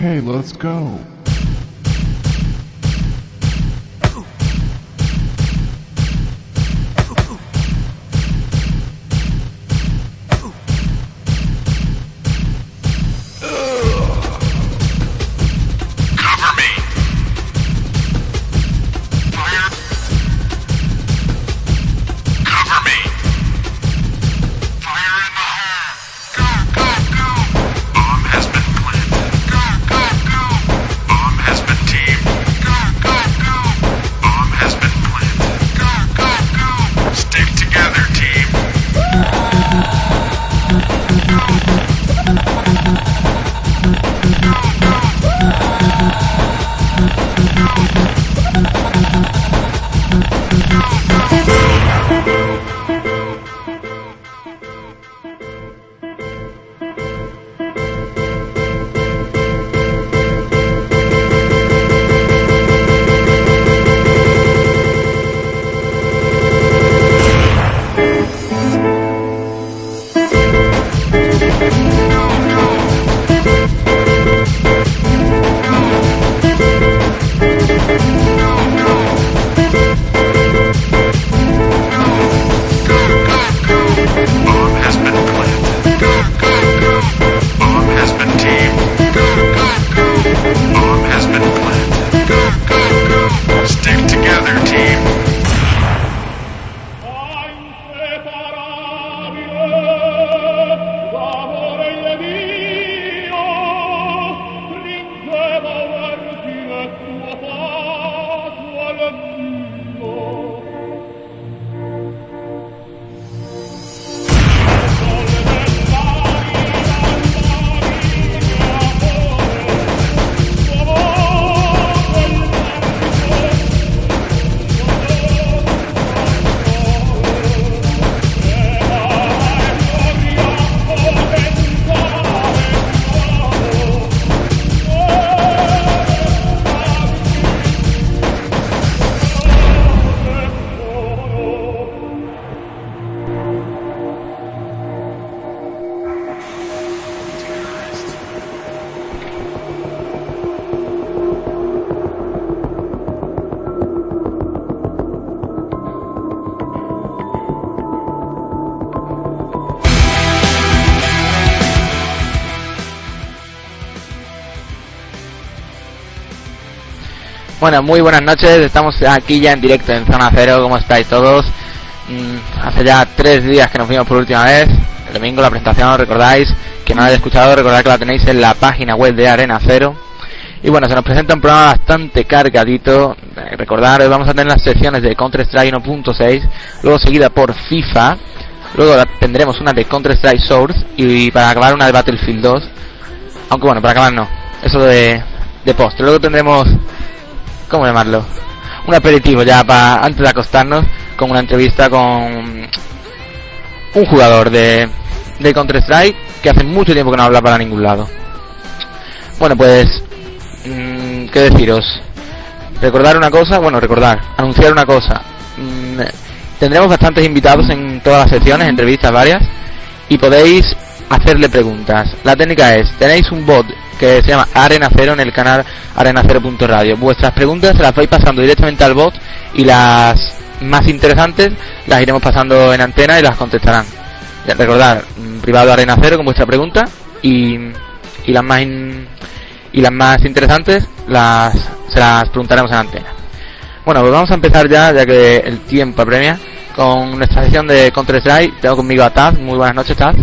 Okay, let's go. Bueno, muy buenas noches, estamos aquí ya en directo en Zona Cero. ¿Cómo estáis todos? Hace ya 3 días que nos vimos por última vez. El domingo la presentación, recordáis, que no la hayáis escuchado, recordad que la tenéis en la página web de Arena Cero. Y bueno, se nos presenta un programa bastante cargadito. Recordad, hoy vamos a tener las secciones de Counter-Strike 1.6, luego seguida por FIFA, luego tendremos una de Counter-Strike Source y para acabar una de Battlefield 2. Aunque bueno, para acabar no, eso de postre. Luego tendremos, ¿cómo llamarlo? Un aperitivo ya para antes de acostarnos, con una entrevista con un jugador de Counter-Strike que hace mucho tiempo que no habla para ningún lado. Bueno, pues ¿qué deciros? Anunciar una cosa. Tendremos bastantes invitados en todas las secciones, entrevistas varias, y podéis hacerle preguntas. La técnica es, tenéis un bot que se llama Arena Cero en el canal arenacero.radio. Vuestras preguntas se las vais pasando directamente al bot y las más interesantes las iremos pasando en antena y las contestarán. Ya, recordad, privado Arena Cero con vuestra pregunta y las más interesantes se las preguntaremos en antena. Bueno, pues vamos a empezar ya que el tiempo apremia con nuestra sesión de Counter-Strike. Tengo conmigo a Taz. Muy buenas noches, Taz.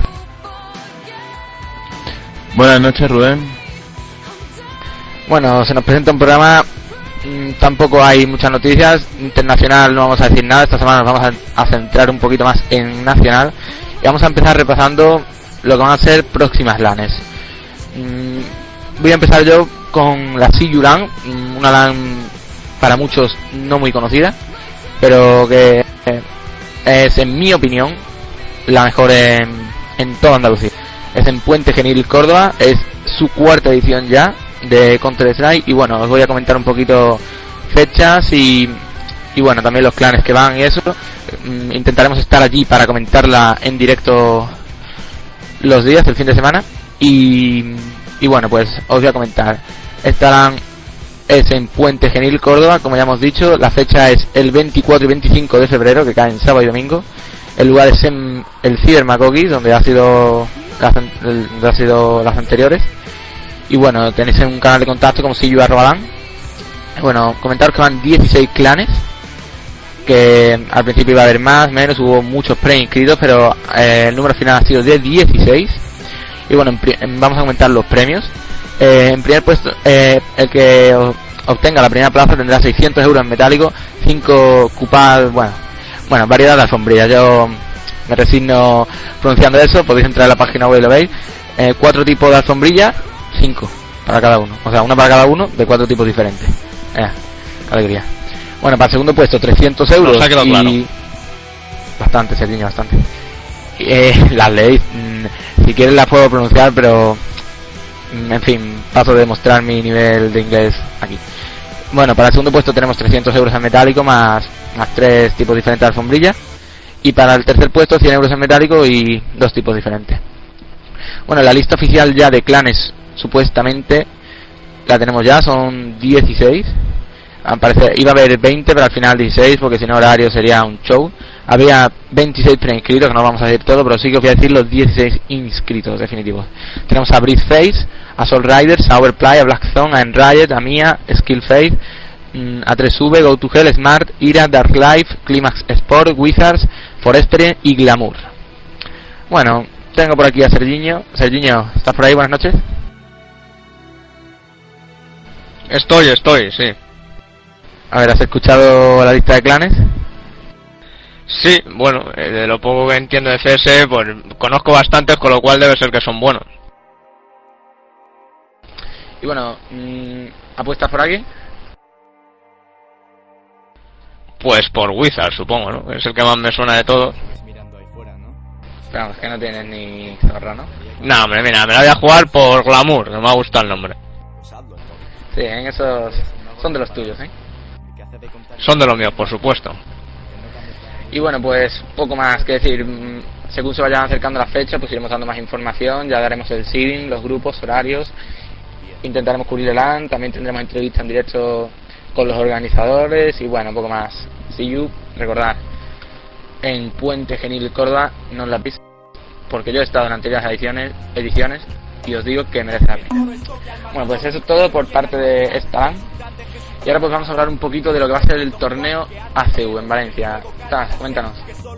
Buenas noches, Rubén. Bueno, se nos presenta un programa, tampoco hay muchas noticias. Internacional no vamos a decir nada, esta semana nos vamos a centrar un poquito más en nacional. Y vamos a empezar repasando lo que van a ser próximas LANes. Voy a empezar yo con la CU LAN, una LAN para muchos no muy conocida, pero que es, en mi opinión, la mejor en toda Andalucía. Es en Puente Genil, Córdoba, es su 4ª edición ya de Counter-Strike y bueno, os voy a comentar un poquito fechas y bueno, también los clanes que van y eso. Intentaremos estar allí para comentarla en directo los días del fin de semana y Y bueno, pues os voy a comentar. Es en Puente Genil, Córdoba, como ya hemos dicho. La fecha es el 24 y 25 de febrero, que caen sábado y domingo. El lugar es en el Ciber Makoki, donde ha sido las anteriores. Y bueno, tenéis un canal de contacto como siyu@dan. Bueno, comentaros que van 16 clanes, que al principio iba a haber más, menos, hubo muchos preinscritos, pero el número final ha sido de 16. Y bueno, vamos a comentar los premios. En primer puesto, el que obtenga la primera plaza tendrá 600 euros en metálico, 5 cupas, bueno, variedad de alfombrillas. Yo me resigno pronunciando eso, podéis entrar en la página web y lo veis. 4 tipos de alfombrillas, 5 para cada uno, o sea, una para cada uno de 4 tipos diferentes. Qué alegría. Bueno, para el segundo puesto 300 euros. Nos ha quedado claro. Bastante, Sergiño, bastante. Las leéis, si quieres las puedo pronunciar, pero en fin, paso de demostrar mi nivel de inglés aquí. Bueno, para el segundo puesto tenemos 300 euros en metálico más 3 tipos diferentes de alfombrillas. Y para el tercer puesto 100 euros en metálico y 2 tipos diferentes. Bueno, la lista oficial ya de clanes supuestamente la tenemos ya, son 16. Iba a haber 20, pero al final 16, porque si no horario sería un show. Había 26 preinscritos, que no vamos a decir todo, pero sí que os voy a decir los 16 inscritos definitivos. Tenemos a Breeze Face, a Soul Riders, a Overplay, a Black Zone, a Enriot, a Mia, Skill Faith, a 3V, Go to Hell, Smart, Ira, Dark Life, Climax Sport, Wizards, Forespere y Glamour. Bueno, tengo por aquí a Sergiño. Sergiño, ¿estás por ahí? Buenas noches. Estoy, sí. A ver, ¿has escuchado la lista de clanes? Sí, bueno, de lo poco que entiendo de CS, pues conozco bastantes, con lo cual debe ser que son buenos. Y bueno, ¿apuestas por aquí? Pues por Wizard, supongo, ¿no? Es el que más me suena de todos. Pero es que no tienes ni zorra, ¿no? No, hombre, mira, me la voy a jugar por Glamour, que me ha gustado el nombre. Sí, en esos son de los tuyos, ¿eh? Son de los míos, por supuesto. Y bueno, pues poco más que decir. Según se vayan acercando las fechas, pues iremos dando más información. Ya daremos el seeding, los grupos, horarios. Intentaremos cubrir el LAN. También tendremos entrevistas en directo con los organizadores. Y bueno, poco más. See you. Recordad, en Puente Genil, Córdoba, no os la piséis, porque yo he estado en anteriores ediciones y os digo que merece la pena. Bueno, pues eso es todo por parte de esta LAN. Y ahora pues vamos a hablar un poquito de lo que va a ser el torneo ACV en Valencia. Taz, cuéntanos.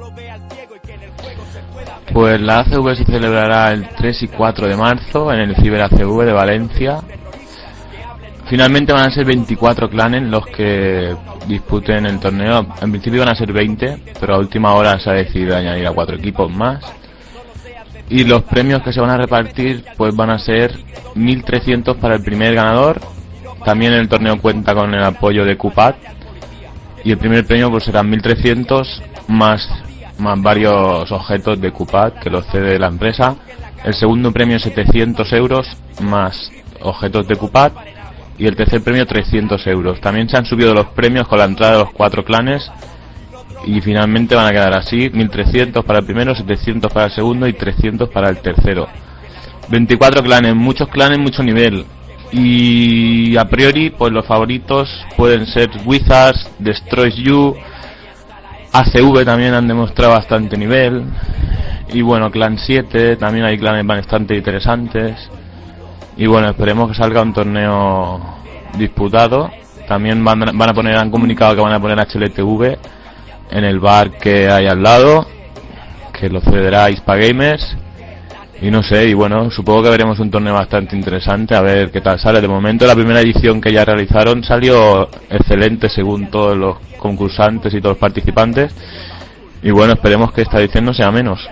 Pues la ACV se celebrará el 3 y 4 de marzo en el Ciber ACV de Valencia. Finalmente van a ser 24 clanes los que disputen el torneo. En principio van a ser 20, pero a última hora se ha decidido añadir a 4 equipos más. Y los premios que se van a repartir pues van a ser 1.300 para el primer ganador. También el torneo cuenta con el apoyo de QPAD. Y el primer premio pues serán 1.300 más varios objetos de QPAD que los cede la empresa. El segundo premio 700 euros más objetos de QPAD. Y el tercer premio 300 euros. También se han subido los premios con la entrada de los 4 clanes. Y finalmente van a quedar así: 1.300 para el primero, 700 para el segundo y 300 para el tercero. 24 clanes, mucho nivel. Y a priori pues los favoritos pueden ser Wizards, Destroys You, ACV también han demostrado bastante nivel. Y bueno, Clan 7, también hay clanes bastante interesantes. Y bueno, esperemos que salga un torneo disputado. También han comunicado que van a poner HLTV en el bar que hay al lado, que lo cederá Ispa Gamers. Y no sé, y bueno, supongo que veremos un torneo bastante interesante, a ver qué tal sale. De momento la primera edición que ya realizaron salió excelente según todos los concursantes y todos los participantes. Y bueno, esperemos que esta edición no sea menos.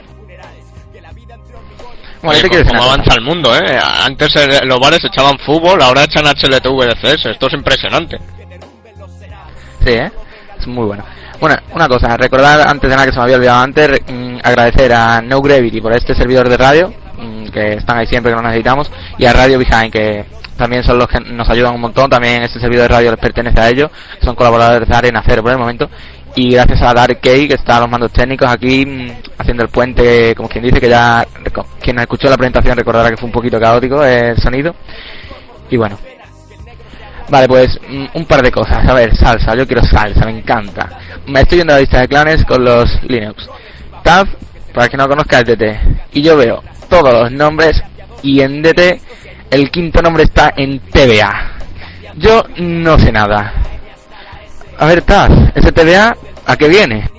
Bueno, ¿cómo avanza el mundo, eh? Antes los bares echaban fútbol, ahora echan HLTV de CS. Esto es impresionante. Sí, es muy bueno. Bueno, una cosa, recordar antes de nada que se me había olvidado antes, agradecer a No Gravity por este servidor de radio, que están ahí siempre que nos necesitamos, y a Radio Behind, que también son los que nos ayudan un montón. También este servidor de radio les pertenece a ellos, son colaboradores de Arena Cero por el momento. y gracias a Dark Key, que está a los mandos técnicos aquí, haciendo el puente, como quien dice, que ya quien escuchó la presentación recordará que fue un poquito caótico el sonido. Y bueno, vale, pues un par de cosas. A ver, salsa, yo quiero salsa, me encanta. Me estoy viendo la lista de clanes con los Linux. Tab, para que no conozca, es DT, y yo veo todos los nombres, y en DT el quinto nombre está en TBA. Yo no sé nada. A ver, Taz, ¿ese TBA a qué viene?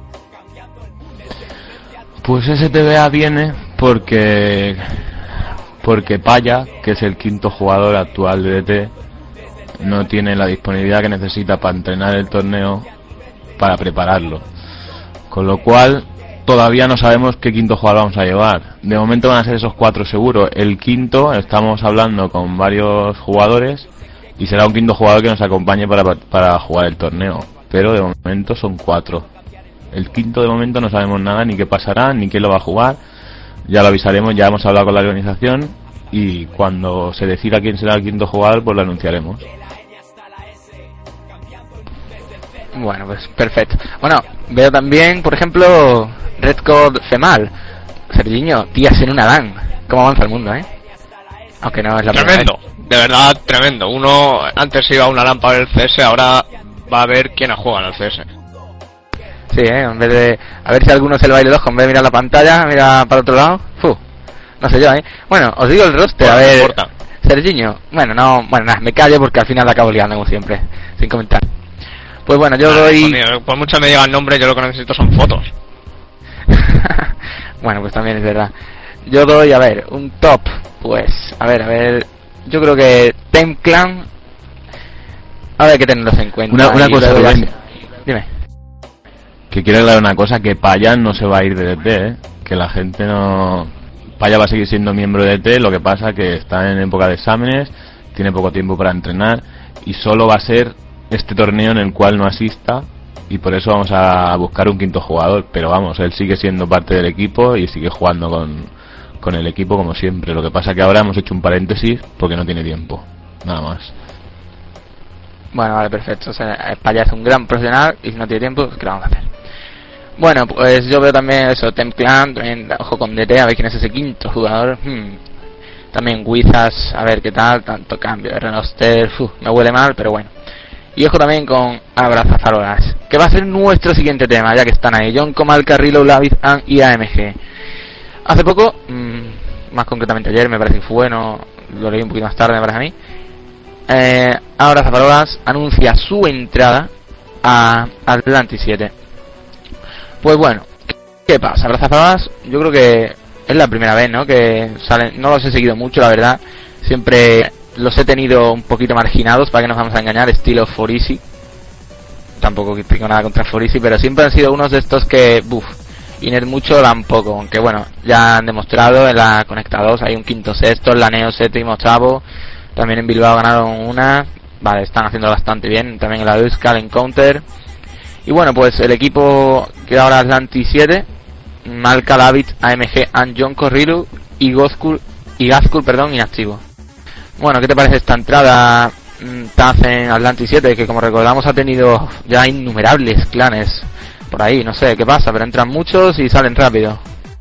Pues ese TBA viene porque Paya, que es el quinto jugador actual de DT, no tiene la disponibilidad que necesita para entrenar el torneo, para prepararlo. Con lo cual, todavía no sabemos qué quinto jugador vamos a llevar. De momento van a ser esos 4 seguros. El quinto, estamos hablando con varios jugadores, y será un quinto jugador que nos acompañe para jugar el torneo. Pero de momento son 4. El quinto de momento no sabemos nada, ni qué pasará, ni quién lo va a jugar. Ya lo avisaremos, ya hemos hablado con la organización, y cuando se decida quién será el quinto jugador, pues lo anunciaremos. Bueno, pues perfecto. Bueno, veo también, por ejemplo, Redcode Femal. Sergiño, tías en una LAN. ¿Cómo avanza el mundo, Aunque no es la tremendo, de verdad tremendo. Uno antes iba a una LAN para ver el CS, ahora va a ver quiénes juegan al CS. Sí, en vez de a ver si alguno se le va a ir el ojo, en vez de mirar la pantalla, mira para otro lado. No sé yo, Bueno, os digo el roster, a ver. Sergiño, nada, me callo porque al final acabo liando como siempre, sin comentar. Pues bueno, yo doy... Por mucho me diga el nombre, yo lo que necesito son fotos. Bueno, pues también es verdad. Yo doy, a ver, un top. Pues, a ver, yo creo que Temclan. A ver, hay que tenerlos en cuenta. Una cosa, Rubén. Dime. Que quiero aclarar una cosa, que Paya no se va a ir de DT, que la gente no... Paya va a seguir siendo miembro de DT, lo que pasa que está en época de exámenes, tiene poco tiempo para entrenar, y solo va a ser este torneo en el cual no asista, y por eso vamos a buscar un quinto jugador. Pero vamos, él sigue siendo parte del equipo y sigue jugando con el equipo como siempre. Lo que pasa que ahora hemos hecho un paréntesis porque no tiene tiempo, nada más. Bueno, vale, perfecto. O sea, Paya es un gran profesional y si no tiene tiempo, ¿qué le vamos a hacer? Bueno, pues yo veo también eso, Templan, también ojo con DT, a ver quién es ese quinto jugador. También Wizards, a ver qué tal, tanto cambio de roster, me huele mal, pero bueno. Y ojo también con Abrazafarolas, que va a ser nuestro siguiente tema, ya que están ahí John Comal, Carrillo, Laviz y AMG. Hace poco, más concretamente ayer, me parece que fue, no, lo leí un poquito más tarde, me parece a mí. Abrazafarolas anuncia su entrada a Atlantis 7. Pues bueno, ¿qué pasa? Abrazafarolas, yo creo que es la primera vez, ¿no? Que salen, no los he seguido mucho, la verdad. Siempre los he tenido un poquito marginados, para que nos vamos a engañar, estilo Forisi. Tampoco tengo nada contra Forisi, pero siempre han sido unos de estos que, Iner mucho, dan poco. Aunque bueno, ya han demostrado en la Conecta 2, hay un quinto sexto, en la Neo séptimo octavo. También en Bilbao ganaron una. Vale, están haciendo bastante bien. También en la Euskal Encounter. Y bueno, pues el equipo que ahora Atlantis 7, Malka, David, AMG, John Corrilu y Gazkul, inactivo. Bueno, ¿qué te parece esta entrada, Taz, en Atlantis 7? Que como recordamos ha tenido ya innumerables clanes por ahí, no sé qué pasa, pero entran muchos y salen rápido.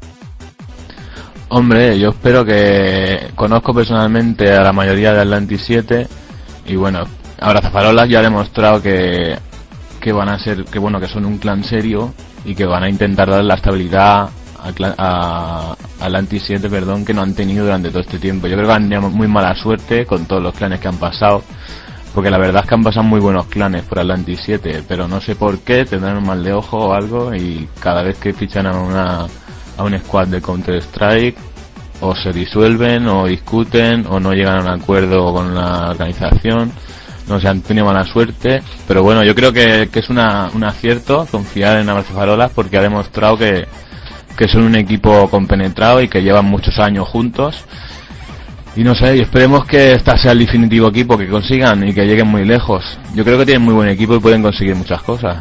Hombre, yo espero que... Conozco personalmente a la mayoría de Atlantis 7 y bueno, Abrazafarolas ya ha demostrado que van a ser, que bueno, que son un clan serio y que van a intentar dar la estabilidad a Atlantis 7, que no han tenido durante todo este tiempo. Yo creo que han tenido muy mala suerte con todos los clanes que han pasado, porque la verdad es que han pasado muy buenos clanes por Atlantis 7, pero no sé por qué, tendrán un mal de ojo o algo, y cada vez que fichan a un squad de Counter Strike o se disuelven o discuten o no llegan a un acuerdo con la organización. No sé, han tenido mala suerte, pero bueno, yo creo que es un acierto confiar en Abrazafarolas, porque ha demostrado que son un equipo compenetrado y que llevan muchos años juntos. Y no sé, y esperemos que este sea el definitivo equipo que consigan y que lleguen muy lejos. Yo creo que tienen muy buen equipo y pueden conseguir muchas cosas.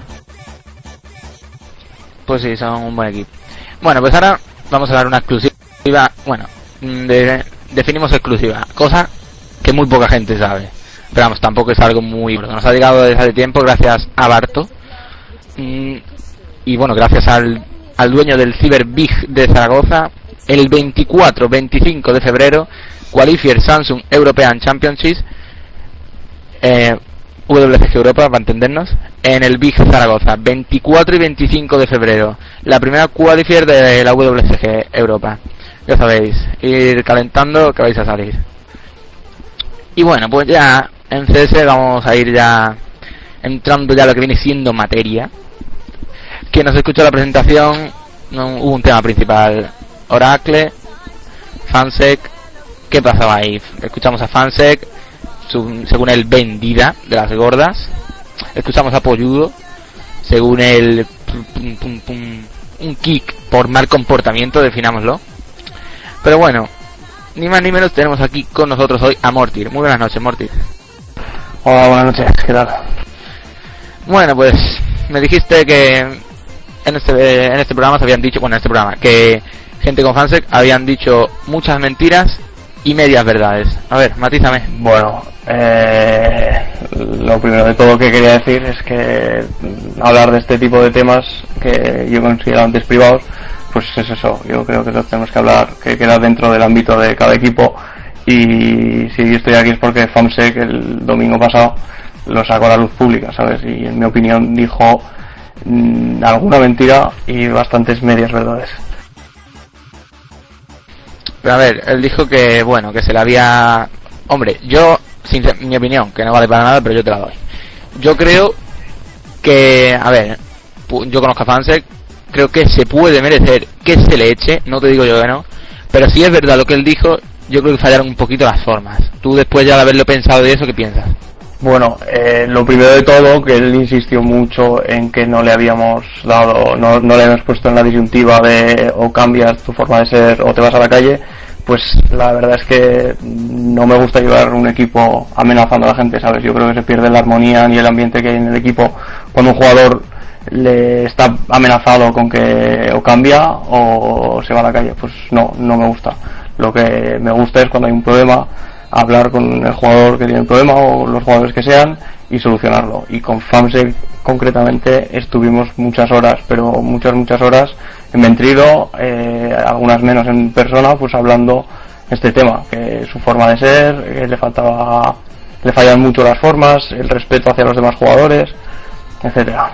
Pues sí, son un buen equipo. Bueno, pues ahora vamos a dar una exclusiva. Bueno, definimos exclusiva, cosa que muy poca gente sabe. Pero vamos, tampoco es algo muy... Nos ha llegado desde hace tiempo gracias a Barto, y bueno, gracias al dueño del Cyber Big de Zaragoza, el 24-25 de febrero, Qualifier Samsung European Championship, WCG Europa, para entendernos, en el Big Zaragoza, 24 y 25 de febrero, la primera Qualifier de la WCG Europa. Ya sabéis, ir calentando que vais a salir. Y bueno, pues ya en CS vamos a ir ya entrando ya a lo que viene siendo materia. Quien nos escuchó la presentación, hubo un tema principal: Oracle, Fansec. ¿Qué pasaba ahí? Escuchamos a Fansec, según él, vendida de las gordas. Escuchamos a Polludo, según él, un kick por mal comportamiento, definámoslo. Pero bueno, ni más ni menos, tenemos aquí con nosotros hoy a Mortir. Muy buenas noches, Mortir. Hola, buenas noches, ¿qué tal? Bueno, pues me dijiste que en este programa se habían dicho, bueno, en este programa, que gente con Fansec habían dicho muchas mentiras y medias verdades. A ver, matízame. Bueno, lo primero de todo que quería decir es que hablar de este tipo de temas que yo considero antes privados, pues es eso, yo creo que lo tenemos que hablar, que queda dentro del ámbito de cada equipo. Y si estoy aquí es porque Famsec el domingo pasado lo sacó a la luz pública, ¿sabes? Y en mi opinión dijo alguna mentira y bastantes medias verdades. Pero a ver, él dijo que, bueno, que se le había... Hombre, yo, mi opinión, que no vale para nada, pero yo te la doy. Yo creo que, a ver, yo conozco a Fansec, creo que se puede merecer que se le eche, no te digo yo que no, pero si es verdad lo que él dijo, yo creo que fallaron un poquito las formas. Tú después ya de haberlo pensado de eso, ¿qué piensas? Bueno, lo primero de todo, que él insistió mucho en que no le habíamos dado, no le habíamos puesto en la disyuntiva de o cambias tu forma de ser o te vas a la calle. Pues la verdad es que no me gusta llevar un equipo amenazando a la gente, ¿sabes? Yo creo que se pierde la armonía ni el ambiente que hay en el equipo cuando un jugador le está amenazado con que o cambia o se va a la calle. Pues no me gusta. Lo que me gusta es cuando hay un problema, hablar con el jugador que tiene el problema o los jugadores que sean y solucionarlo. Y con Famsec concretamente estuvimos muchas horas, pero muchas horas en Ventrido, algunas menos en persona, pues hablando este tema, que su forma de ser, que le fallan mucho las formas, el respeto hacia los demás jugadores, etcétera.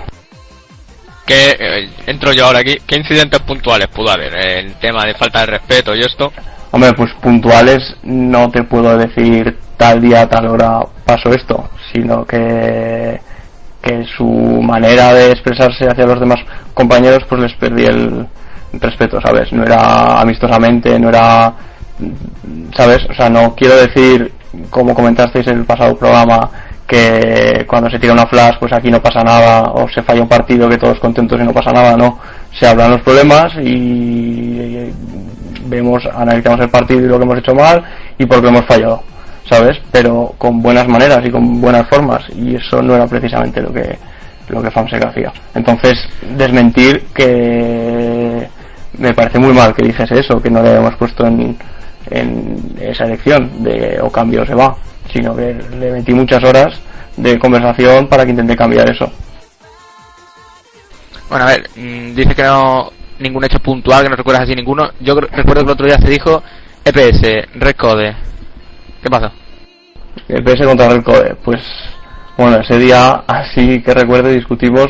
Entro yo ahora aquí, ¿qué incidentes puntuales pudo haber en tema de falta de respeto y esto? Hombre, pues puntuales no te puedo decir tal día, tal hora pasó esto, sino que su manera de expresarse hacia los demás compañeros pues les perdí el respeto, ¿sabes? No era amistosamente, no era, ¿sabes? O sea, no quiero decir, como comentasteis en el pasado programa, que cuando se tira una flash pues aquí no pasa nada, o se falla un partido que todos contentos y no pasa nada. No, se hablan los problemas y vemos, analizamos el partido y lo que hemos hecho mal y por qué hemos fallado, ¿sabes? Pero con buenas maneras y con buenas formas, y eso no era precisamente lo que Famsec hacía. Entonces, desmentir, que me parece muy mal que dijese eso, que no le habíamos puesto en esa elección de o cambio o se va, sino que le metí muchas horas de conversación para que intente cambiar eso. Bueno, a ver, dice que no, ningún hecho puntual, que no recuerdas así ninguno. Yo recuerdo que el otro día se dijo EPS, Red Code. ¿Qué pasó? EPS contra Red Code, pues bueno, ese día así que recuerdo discutimos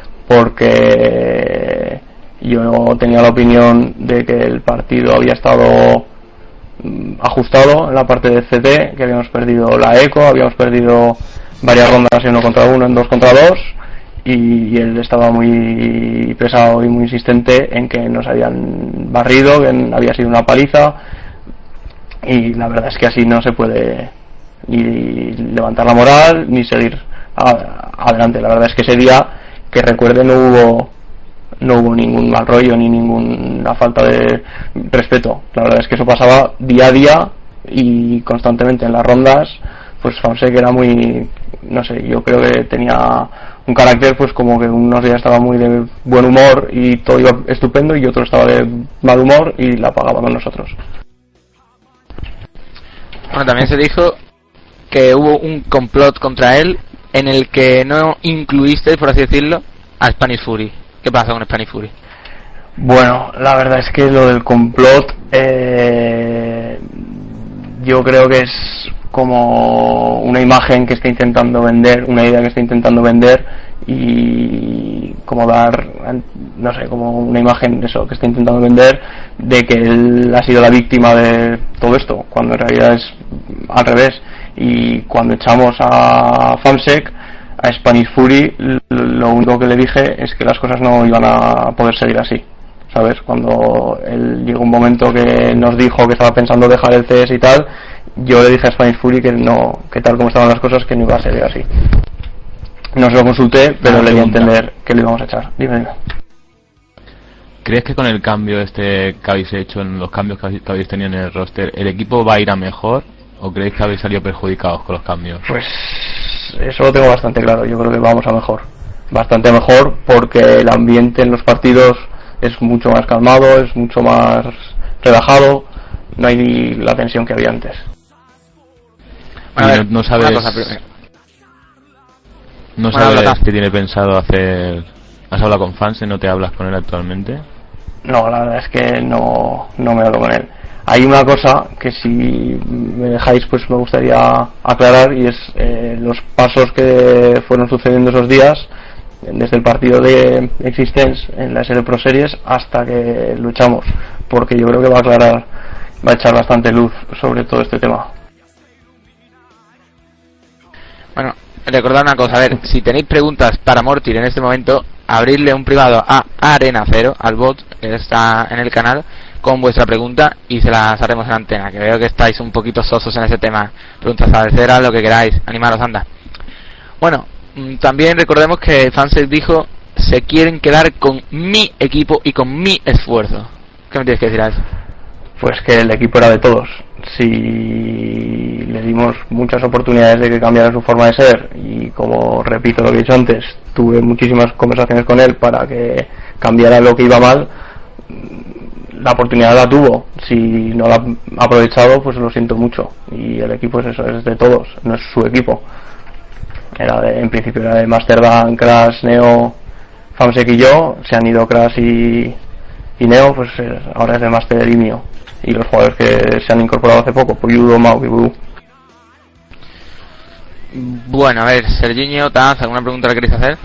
porque yo tenía la opinión de que el partido había estado ajustado en la parte de CT, que habíamos perdido la eco, habíamos perdido varias rondas en 1 contra 1, en 2 contra 2, y él estaba muy pesado y muy insistente en que nos habían barrido, que había sido una paliza, y la verdad es que así no se puede ni levantar la moral ni seguir adelante. La verdad es que ese día, que recuerde, no hubo ningún mal rollo ni ninguna falta de respeto. La verdad es que eso pasaba día a día y constantemente en las rondas. Pues Famsec era muy, no sé, yo creo que tenía un carácter pues como que unos días estaba muy de buen humor y todo iba estupendo, y otro estaba de mal humor y la pagaba con nosotros. Bueno, también se dijo que hubo un complot contra él en el que no incluiste, por así decirlo, a Spanish Fury. ¿Qué pasa con Spanish Fury? Bueno, la verdad es que lo del complot, yo creo que es como una imagen que está intentando vender, una idea que está intentando vender, y como dar, no sé, como una imagen de eso que está intentando vender, de que él ha sido la víctima de todo esto, cuando en realidad es al revés. Y cuando echamos a Famsec, a Spanish Fury, lo único que le dije es que las cosas no iban a poder seguir así, ¿sabes? Cuando él llegó un momento que nos dijo que estaba pensando dejar el CS y tal, yo le dije a Spanish Fury que no, que tal como estaban las cosas, que no iba a seguir así. No se lo consulté, pero le di a entender que lo íbamos a echar. Dime. ¿Crees que con el cambio que habéis hecho, en los cambios que habéis tenido en el roster, el equipo va a ir a mejor, o creéis que habéis salido perjudicados con los cambios? Pues eso lo tengo bastante claro. Yo creo que vamos a mejor, bastante mejor, porque el ambiente en los partidos es mucho más calmado, es mucho más relajado, no hay ni la tensión que había antes. Bueno, y no sabes, no sabes qué tiene pensado hacer. ¿Has hablado con Famsec? ¿No te hablas con él actualmente? No, la verdad es que no me hablo con él. Hay una cosa que si me dejáis pues me gustaría aclarar, y es los pasos que fueron sucediendo esos días desde el partido de Existence en la SL Pro Series hasta que luchamos, porque yo creo que va a echar bastante luz sobre todo este tema. Bueno, recordad una cosa, a ver, si tenéis preguntas para Mortyr en este momento, abrirle un privado a Arena Cero, al bot que está en el canal, con vuestra pregunta y se las haremos en antena, que veo que estáis un poquito sosos en ese tema. Preguntas a tercera, lo que queráis, animaros, anda. Bueno, también recordemos que Famsec dijo: se quieren quedar con mi equipo y con mi esfuerzo. ¿Qué me tienes que decir a eso? Pues que el equipo era de todos. Si le dimos muchas oportunidades de que cambiara su forma de ser, y como repito lo que he dicho antes, tuve muchísimas conversaciones con él para que cambiara lo que iba mal, la oportunidad la tuvo. Si no la ha aprovechado, pues lo siento mucho. Y el equipo es eso, es de todos, no es su equipo. En principio era de Masterdan, Crash, Neo, Famsec y yo. Se han ido Crash y Neo, pues ahora es de Master y mío. Y los jugadores que se han incorporado hace poco, pues Yudo, Mau y Voodoo. Bueno, a ver, Serginho, Taz, ¿alguna pregunta le queréis hacer?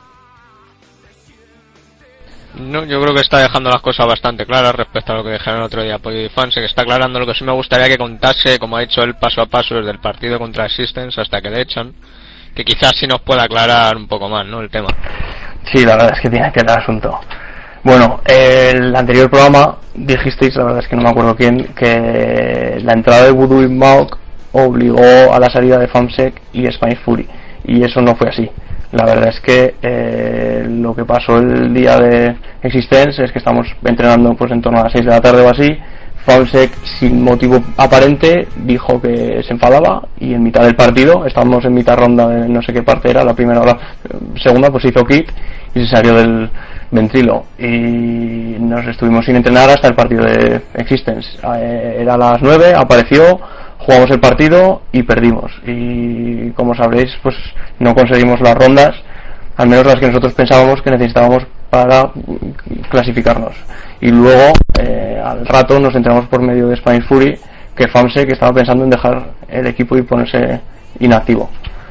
No, yo creo que está dejando las cosas bastante claras respecto a lo que dijeron el otro día Pollo y Famsec, que está aclarando. Lo que sí me gustaría que contase, como ha hecho él, paso a paso desde el partido contra Existence hasta que le echan, que quizás sí nos pueda aclarar un poco más, ¿no?, el tema. Sí, la verdad es que tiene que el asunto. Bueno, el anterior programa dijisteis, la verdad es que no me acuerdo quién, que la entrada de Voodoo y Mauk obligó a la salida de Famsec y Spanish Fury, y eso no fue así. La verdad es que lo que pasó el día de Existence es que estamos entrenando pues en torno a las 6 de la tarde o así. Famsec, sin motivo aparente, dijo que se enfadaba, y en mitad del partido, estábamos en mitad ronda de no sé qué parte era, la primera o la segunda, pues hizo kit y se salió del ventrilo, y nos estuvimos sin entrenar hasta el partido de Existence. Era a las 9, apareció, jugamos el partido y perdimos, y como sabréis pues no conseguimos las rondas, al menos las que nosotros pensábamos que necesitábamos para clasificarnos. Y luego al rato nos enteramos por medio de Spanish Fury que Famsec estaba pensando en dejar el equipo y ponerse inactivo.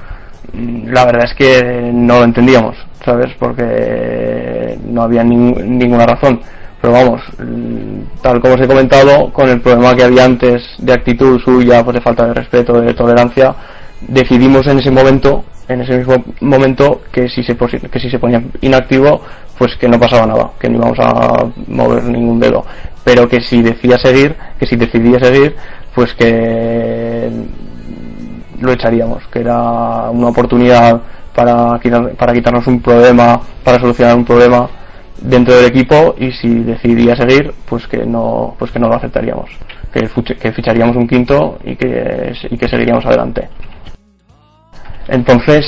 La verdad es que no lo entendíamos, ¿sabes? Porque no había ninguna razón. Pero vamos, tal como os he comentado, con el problema que había antes de actitud suya, pues de falta de respeto, de tolerancia, decidimos en ese mismo momento que si se ponía inactivo, pues que no pasaba nada, que no íbamos a mover ningún dedo, pero que si decidía seguir, pues que lo echaríamos, que era una oportunidad para quitarnos un problema, para solucionar un problema dentro del equipo, y si decidía seguir, pues que no lo aceptaríamos, que ficharíamos un quinto y que seguiríamos adelante. Entonces,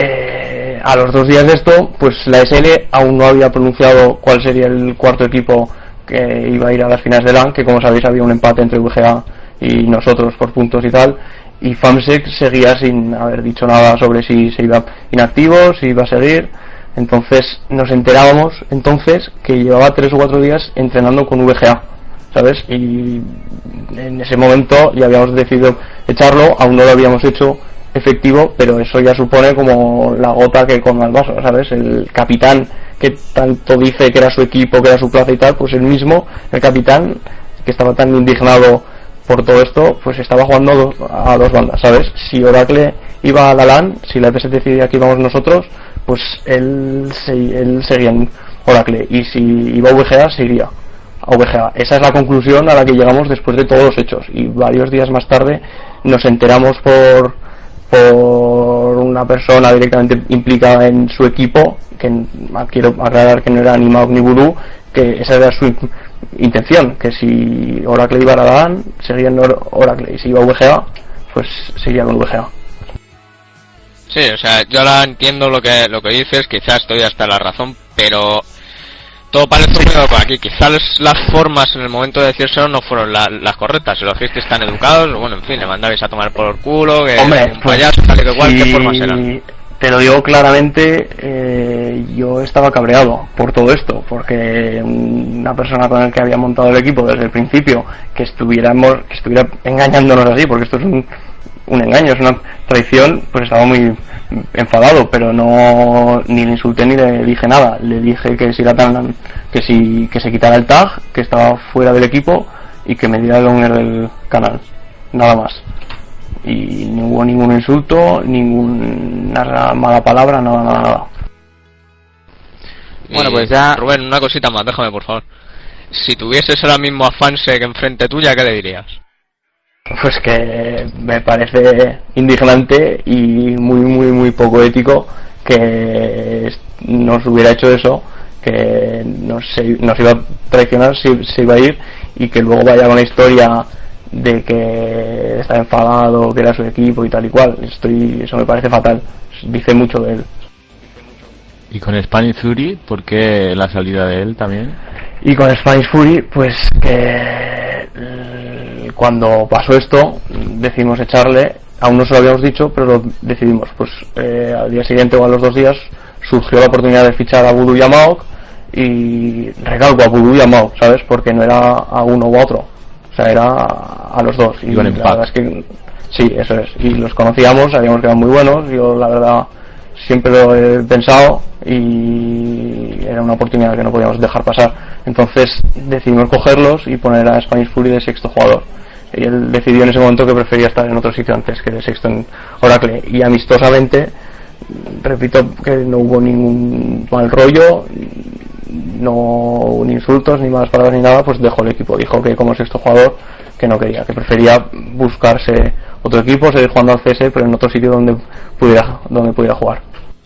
a los 2 días de esto, pues la SL aún no había pronunciado cuál sería el cuarto equipo que iba a ir a las finales de LAN, que como sabéis había un empate entre VGA y nosotros por puntos y tal, y Famsec seguía sin haber dicho nada sobre si se iba inactivo, si iba a seguir. Entonces nos enterábamos entonces que llevaba 3 o 4 días entrenando con VGA, ¿sabes? Y en ese momento ya habíamos decidido echarlo, aún no lo habíamos hecho efectivo, pero eso ya supone como la gota que colma el vaso, ¿sabes? El capitán que tanto dice que era su equipo, que era su plaza y tal, pues el mismo, el capitán, que estaba tan indignado por todo esto, pues estaba jugando a dos bandas, ¿sabes? Si Oracle iba a la LAN, si la EPS decidía que íbamos nosotros, pues él seguía en Oracle, y si iba a VGA, se iría a VGA. Esa es la conclusión a la que llegamos después de todos los hechos, y varios días más tarde nos enteramos por una persona directamente implicada en su equipo, que quiero aclarar que no era ni Mauk ni Voodoo, que esa era su intención, que si Oracle iba a la LAN, seguía en Oracle, y si iba a VGA, pues seguía con VGA. Sí, o sea, yo ahora entiendo lo que dices, quizás estoy hasta la razón, pero todo parece un poco por aquí. Quizás las formas en el momento de decírselo no fueron las correctas. Si lo hicisteis tan educados, bueno, en fin, le mandabais a tomar por culo, que hombre, un payaso, tal y que igual, ¿qué formas eran? Te lo digo claramente, yo estaba cabreado por todo esto, porque una persona con la que había montado el equipo desde el principio, que estuviera engañándonos así, porque esto es un engaño, es una traición, pues estaba muy enfadado, pero no, ni le insulté ni le dije nada. Le dije que si era que se quitara el tag, que estaba fuera del equipo y que me diera el owner del canal, nada más. Y no hubo ningún insulto, ninguna mala palabra, nada. Bueno, pues ya, Rubén, una cosita más, déjame por favor. Si tuvieses ahora mismo a Fansec enfrente tuya, ¿qué le dirías? Pues que me parece indignante y muy poco ético que nos hubiera hecho eso, que nos iba a traicionar, se iba a ir, y que luego vaya con la historia de que está enfadado, que era su equipo y tal y cual. Eso me parece fatal, dice mucho de él. ¿Y con Spanish Fury, por qué la salida de él también? Y con Spanish Fury, pues que cuando pasó esto decidimos echarle, aún no se lo habíamos dicho, pero lo decidimos, pues al día siguiente o a los 2 días surgió la oportunidad de fichar a Voodoo y a Maok, y recalco a Voodoo y a Maok, ¿sabes? Porque no era a uno u otro, o sea, era a los dos, y la verdad es que sí, eso es, y los conocíamos, habíamos quedado muy buenos, yo la verdad siempre lo he pensado y era una oportunidad que no podíamos dejar pasar. Entonces decidimos cogerlos y poner a Spanish Fury de sexto jugador, y él decidió en ese momento que prefería estar en otro sitio antes que de sexto en Oracle, y amistosamente, repito, que no hubo ningún mal rollo, no ni insultos ni malas palabras ni nada, pues dejó el equipo, dijo que como sexto jugador que no quería, que prefería buscarse otro equipo, seguir jugando al CS, pero en otro sitio donde pudiera jugar.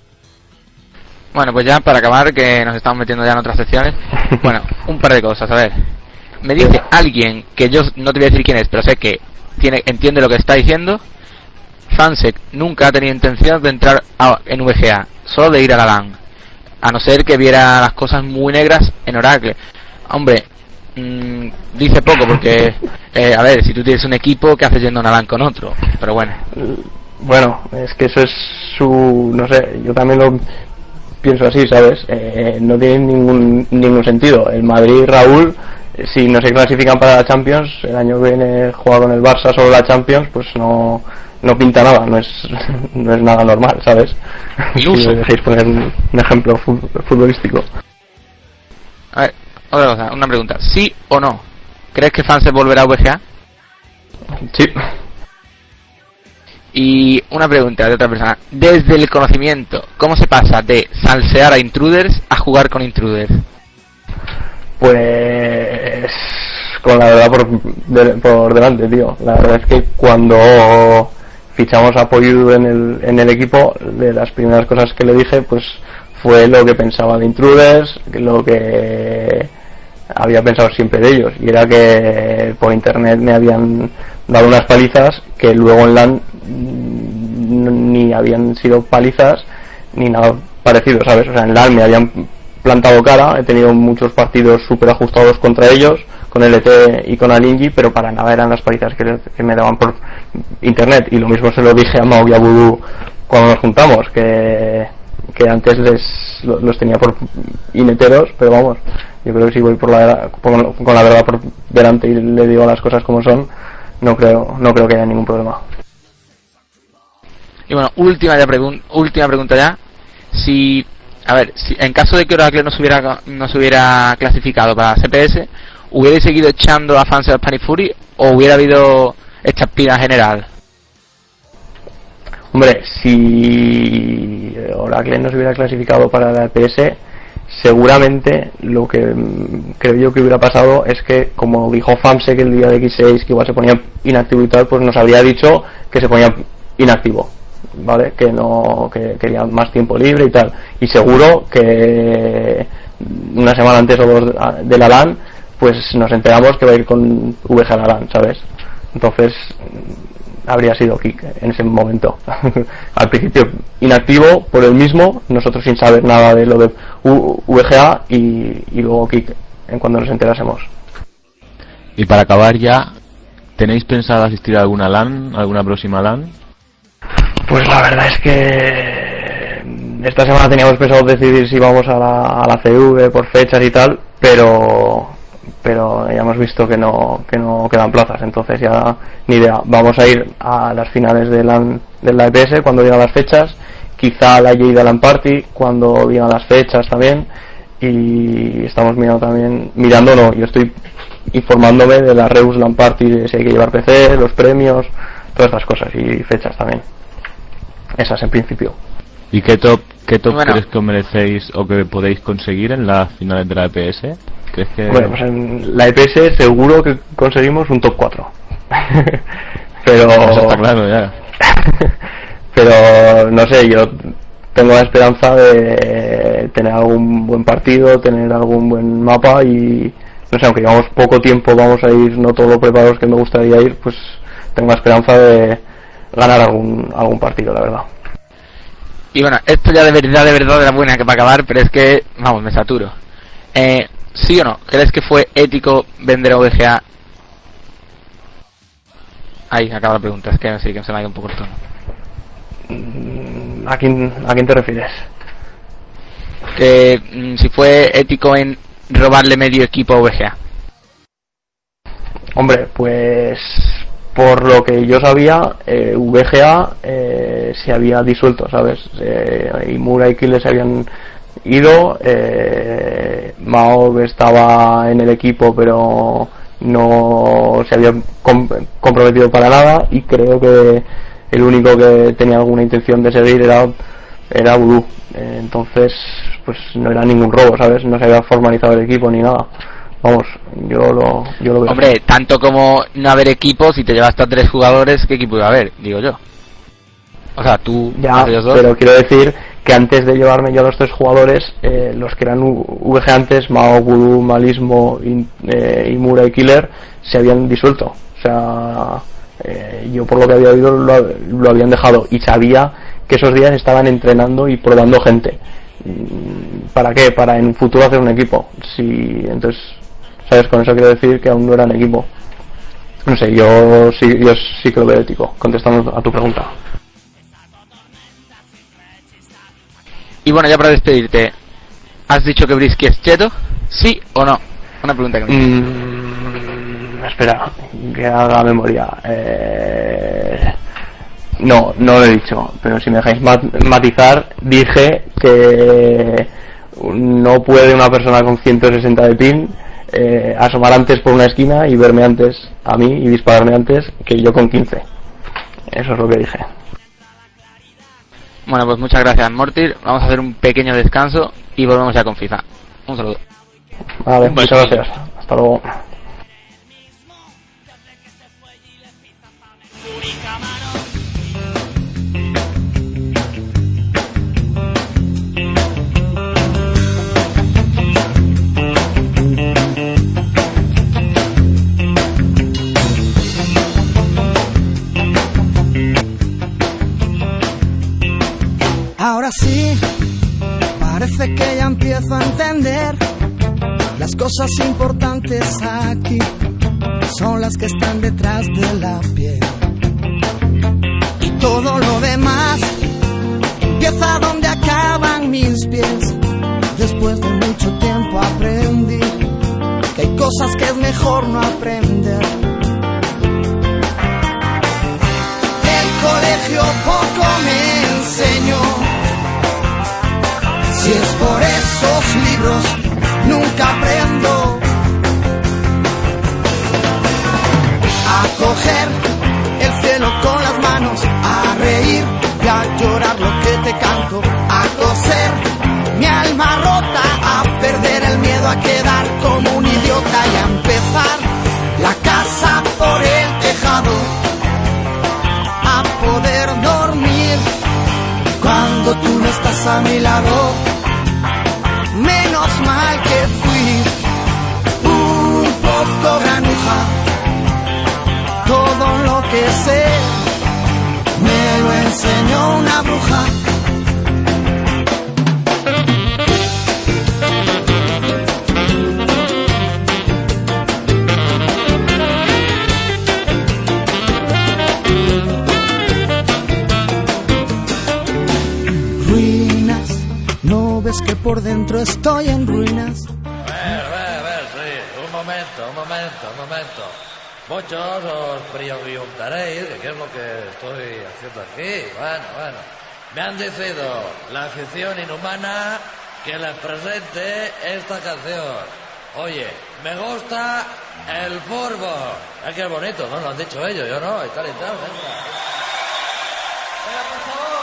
Bueno, pues ya para acabar, que nos estamos metiendo ya en otras secciones, bueno, un par de cosas. A ver, me dice alguien, que yo no te voy a decir quién es, pero sé que entiende lo que está diciendo: Fansec nunca ha tenido intención de entrar en VGA, solo de ir a la LAN, a no ser que viera las cosas muy negras en Oracle. Hombre, dice poco, porque a ver, si tú tienes un equipo, ¿qué haces yendo a una LAN con otro? Pero bueno, es que eso es no sé, yo también lo pienso así, ¿sabes? No tiene ningún sentido. El Madrid, Raúl, si no se clasifican para la Champions, el año que viene juega con el Barça solo la Champions, pues no pinta nada, no es nada normal, ¿sabes? Si me dejéis poner un ejemplo futbolístico. A ver, otra cosa, una pregunta: ¿sí o no? ¿Crees que Fansec volverá a VGA? Sí. Y una pregunta de otra persona: desde el conocimiento, ¿cómo se pasa de salsear a Intruders a jugar con Intruders? Pues con la verdad por delante, tío. La verdad es que cuando fichamos a Poyu en el equipo, de las primeras cosas que le dije, pues fue lo que pensaba de Intruders, lo que había pensado siempre de ellos, y era que por internet me habían dado unas palizas que luego en LAN ni habían sido palizas ni nada parecido, ¿sabes? O sea, en LAN me habían plantado cara, he tenido muchos partidos súper ajustados contra ellos, con LT y con Alingi, pero para nada eran las palizas que me daban por internet. Y lo mismo se lo dije a Mauk y a Voodoo cuando nos juntamos, que que antes los tenía por ineteros, pero vamos, yo creo que si voy con la verdad por delante y le digo las cosas como son, no creo que haya ningún problema. Y bueno, última pregunta ya. Si en caso de que Oracle no se hubiera clasificado para CPS, ¿hubierais seguido echando a fans de Spanish Fury o hubiera habido estampida general? Hombre, si Oracle no se hubiera clasificado para la EPS, seguramente lo que creo yo que hubiera pasado es que, como dijo Famsec el día de X6, que igual se ponía inactivo y tal, pues nos habría dicho que se ponía inactivo, ¿vale? Que quería más tiempo libre y tal. Y seguro que una semana antes o dos de la LAN, pues nos enteramos que va a ir con VG a la LAN, ¿sabes? Entonces habría sido Kick en ese momento. Al principio inactivo por el mismo, nosotros sin saber nada de lo de VGA, y luego Kick en cuando nos enterásemos. Y para acabar ya, ¿tenéis pensado asistir a alguna LAN, alguna próxima LAN? Pues la verdad es que esta semana teníamos pensado decidir si vamos a la CV por fechas y tal, pero ya hemos visto que no quedan plazas, entonces ya ni idea. Vamos a ir a las finales de la EPS cuando llegan las fechas, quizá a la Lleida LAN Party cuando llegan las fechas también, y estamos yo estoy informándome de la Reus LAN Party, de si hay que llevar PC, los premios, todas estas cosas, y fechas también. Esas en principio. ¿Y qué top crees que os merecéis o que podéis conseguir en las finales de la EPS? ¿Crees que...? Bueno, pues en la EPS seguro que conseguimos un top 4. Pero... Eso está claro ya. Pero no sé, yo tengo la esperanza de tener algún buen partido, tener algún buen mapa, y no sé, aunque llevamos poco tiempo, vamos a ir no todos los preparados que me gustaría ir, pues tengo la esperanza de ganar algún partido, la verdad. Y bueno, esto ya de verdad de la buena que para acabar, pero es que, vamos, me saturo. ¿Sí o no? ¿Crees que fue ético vender a VGA? Ahí acaba la pregunta, es que sí que se me ha ido un poco el tono. ¿A quién te refieres? Que si fue ético en robarle medio equipo a VGA. Hombre, pues por lo que yo sabía, VGA se había disuelto, ¿sabes? Y Mura y Killer se habían ido, Mao estaba en el equipo pero no se había comprometido para nada, y creo que el único que tenía alguna intención de seguir era Voodoo. Entonces pues no era ningún robo, ¿sabes? No se había formalizado el equipo ni nada. Vamos, yo lo veo. Hombre, así. Tanto como no haber equipo, si te llevaste a 3 jugadores, ¿qué equipo iba a haber? Digo yo. O sea, tú ya, ellos dos. Pero quiero decir que antes de llevarme yo a los 3 jugadores, los que eran VG antes, Mao, Voodoo, Malismo y Mura y Killer, se habían disuelto. O sea, yo por lo que había oído lo habían dejado, y sabía que esos días estaban entrenando y probando gente. ¿Para qué? Para en un futuro hacer un equipo. Entonces, ¿sabes? Con eso quiero decir que aún no eran equipo. No sé, yo sí que lo veo ético, contestando a tu pregunta. Y bueno, ya para despedirte, ¿has dicho que Brisky es cheto? ¿Sí o no? Una pregunta que me espera, que haga memoria. No lo he dicho, pero si me dejáis matizar, dije que no puede una persona con 160 de pin asomar antes por una esquina y verme antes a mí y dispararme antes que yo con 15. Eso es lo que dije. Bueno, pues muchas gracias, Mortir. Vamos a hacer un pequeño descanso y volvemos ya con FIFA. Un saludo. Vale, muchas gracias. Hasta luego. Ahora sí, parece que ya empiezo a entender. Las cosas importantes aquí son las que están detrás de la piel. Y todo lo demás empieza donde acaban mis pies. Después de mucho tiempo aprendí que hay cosas que es mejor no aprender. El colegio poco me enseñó. Si es por esos libros, nunca aprendo a coger el cielo con las manos, a reír y a llorar lo que te canto, a coser mi alma rota, a perder el miedo a quedar como un idiota y a empezar la casa por el tejado, a poder dormir cuando tú no estás a mi lado. Menos mal que fui un poco granuja. Todo lo que sé me lo enseñó una bruja. Ruinas, ¿no ves que por dentro estoy en ruinas? A ver, sí, un momento. Muchos os preguntaréis de qué es lo que estoy haciendo aquí. Bueno. Me han decidido la afición inhumana que les presente esta canción. Oye, me gusta el fútbol. Es que es bonito, ¿no? Lo han dicho ellos, yo no, y tal, venga. Venga, por favor.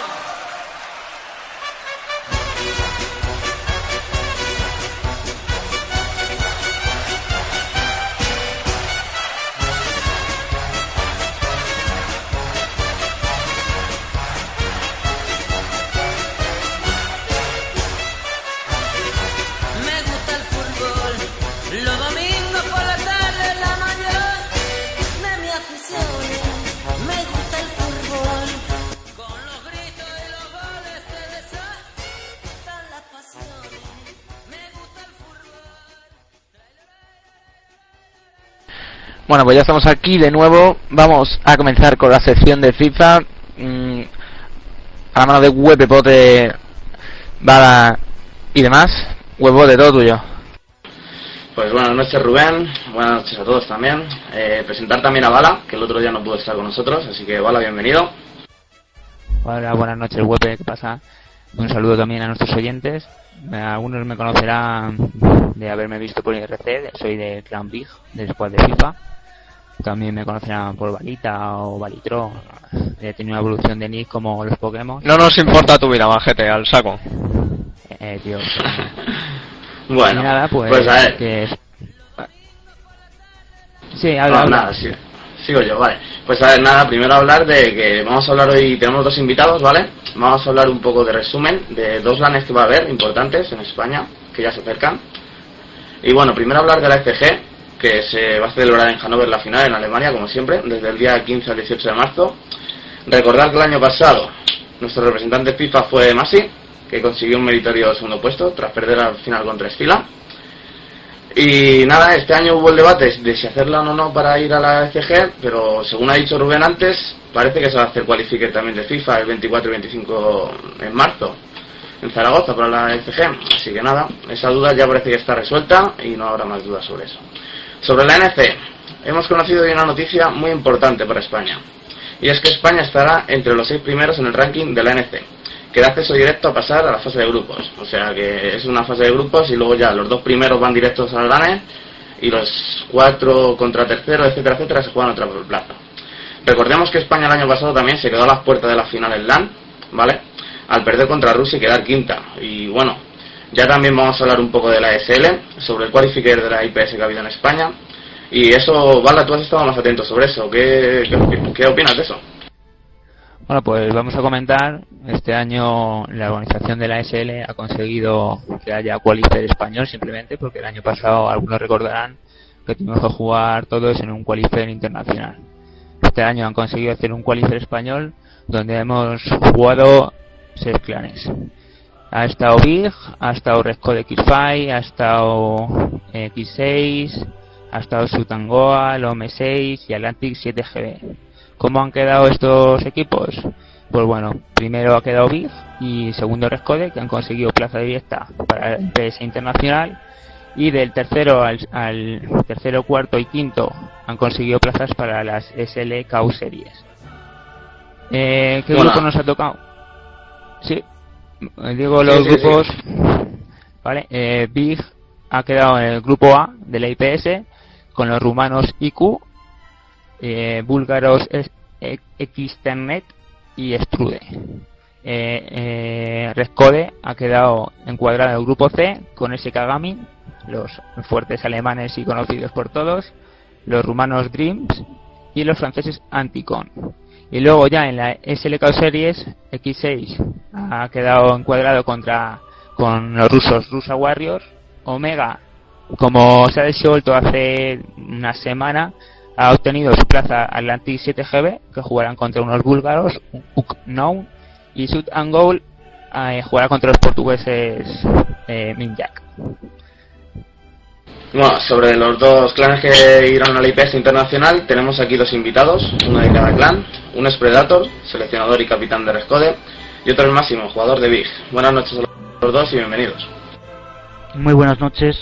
Bueno, pues ya estamos aquí de nuevo. Vamos a comenzar con la sección de FIFA. A la mano de Huepepote, Bala y demás. Huepepote, todo tuyo. Pues buenas noches, Rubén. Buenas noches a todos también. Presentar también a Bala, que el otro día no pudo estar con nosotros, así que Bala, bienvenido. Hola, buenas noches, Huepe, ¿qué pasa? Un saludo también a nuestros oyentes. Algunos me conocerán de haberme visto por IRC, soy de Clan Big, del squad de FIFA. También me conocerán por Balita o Balitro. He tenido una evolución de nick como los Pokémon. No nos importa tu vida, majete, al saco. Tío. Bueno, y nada, pues a ver. Que... Sí, habla. Nada, sí. Sigo yo, vale. Pues a ver, nada, primero hablar de que vamos a hablar hoy, tenemos dos invitados, ¿vale? Vamos a hablar un poco de resumen de dos LANes que va a haber importantes en España, que ya se acercan. Y bueno, primero hablar de la FG, que se va a celebrar en Hannover la final en Alemania, como siempre, desde el día 15 al 18 de marzo. Recordar que el año pasado nuestro representante FIFA fue Masi, que consiguió un meritorio segundo puesto tras perder al final contra Esfila. Y nada, este año hubo el debate de si hacerla o no para ir a la FG, pero según ha dicho Rubén antes, parece que se va a hacer qualifier también de FIFA el 24 y 25 en marzo en Zaragoza para la FG. Así que nada, esa duda ya parece que está resuelta y no habrá más dudas sobre eso. Sobre la NFC, hemos conocido hoy una noticia muy importante para España, y es que España estará entre los 6 primeros en el ranking de la NFC, que da acceso directo a pasar a la fase de grupos. O sea que es una fase de grupos y luego ya los 2 primeros van directos al LAN y los 4 contra terceros, etcétera, etcétera, se juegan otra plaza. Recordemos que España el año pasado también se quedó a las puertas de la final en LAN, ¿vale? Al perder contra Rusia y quedar quinta. Y bueno, ya también vamos a hablar un poco de la ESL, sobre el qualifier de la IPS que ha habido en España. Y eso, Bala, tú has estado más atento sobre eso. ¿Qué opinas de eso? Bueno, pues vamos a comentar. Este año la organización de la SL ha conseguido que haya qualifier español, simplemente porque el año pasado, algunos recordarán, que tuvimos que jugar todos en un qualifier internacional. Este año han conseguido hacer un qualifier español donde hemos jugado 6 clanes. Ha estado Big, ha estado Rescode X5, ha estado X6, ha estado Sutangoa, el OM6 y Atlantic 7GB. ¿Cómo han quedado estos equipos? Pues bueno, primero ha quedado Big y segundo Rescode, que han conseguido plaza directa para el PS Internacional, y del tercero al tercero, cuarto y quinto han conseguido plazas para las SLK Series. ¿Qué grupo nos ha tocado? Sí, digo los grupos. Sí. Vale, Big ha quedado en el grupo A de la IPS con los rumanos IQ, búlgaros Xternet y Strude. Rescode ha quedado encuadrado en el grupo C con SK Gaming, los fuertes alemanes y conocidos por todos, los rumanos Dreams y los franceses Anticon. Y luego ya en la SLK Series X6 ha quedado encuadrado con los rusos Rusa Warriors. Omega, como se ha desuelto hace una semana, ha obtenido su plaza Atlantic 7GB, que jugarán contra unos búlgaros, Unknown, y Sud and Goal jugará contra los portugueses Minjak. Bueno, sobre los dos clanes que irán a la IPS Internacional, tenemos aquí dos invitados, uno de cada clan. Uno es Predator, seleccionador y capitán de Rescode, y otro el Máximo, jugador de Big. Buenas noches a los dos y bienvenidos. Muy buenas noches.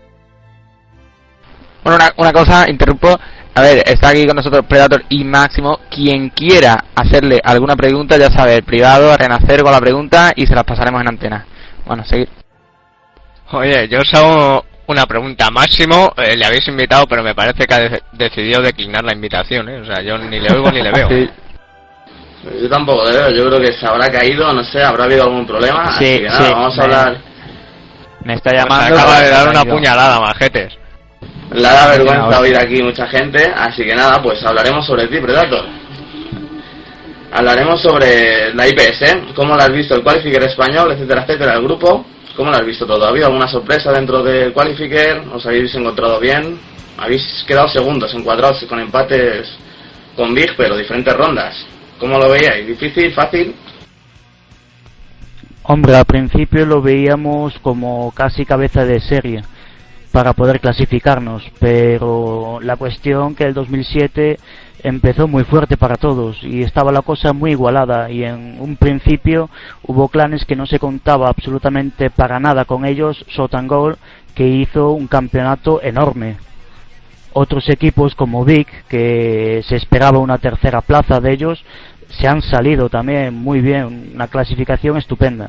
Bueno, una cosa, interrumpo. A ver, está aquí con nosotros Predator y Máximo. Quien quiera hacerle alguna pregunta, ya sabe, el privado, a renacer con la pregunta y se las pasaremos en antena. Bueno, seguir. Oye, yo os hago una pregunta. Máximo, le habéis invitado, pero me parece que ha decidido declinar la invitación, ¿eh? O sea, yo ni le oigo ni le veo. Sí. Yo tampoco le veo, yo creo que se habrá caído, no sé, habrá habido algún problema. Sí, así que nada, vamos a hablar. Me está llamando. Pues acaba de dar una puñalada, majetes. Le da vergüenza oír aquí mucha gente, así que nada, pues hablaremos sobre ti, Predator. Hablaremos sobre la IPS, cómo lo has visto el Qualifier español, etcétera, etcétera, el grupo. ¿Cómo lo has visto todo? ¿Ha habido alguna sorpresa dentro del Qualifier? ¿Os habéis encontrado bien? Habéis quedado segundos, encuadrados con empates con Big, pero diferentes rondas. ¿Cómo lo veíais? ¿Difícil? ¿Fácil? Hombre, al principio lo veíamos como casi cabeza de serie para poder clasificarnos, pero la cuestión que el 2007 empezó muy fuerte para todos y estaba la cosa muy igualada, y en un principio hubo clanes que no se contaba absolutamente para nada con ellos. Sotangol, que hizo un campeonato enorme. Otros equipos como Big, que se esperaba una tercera plaza de ellos, se han salido también muy bien, una clasificación estupenda.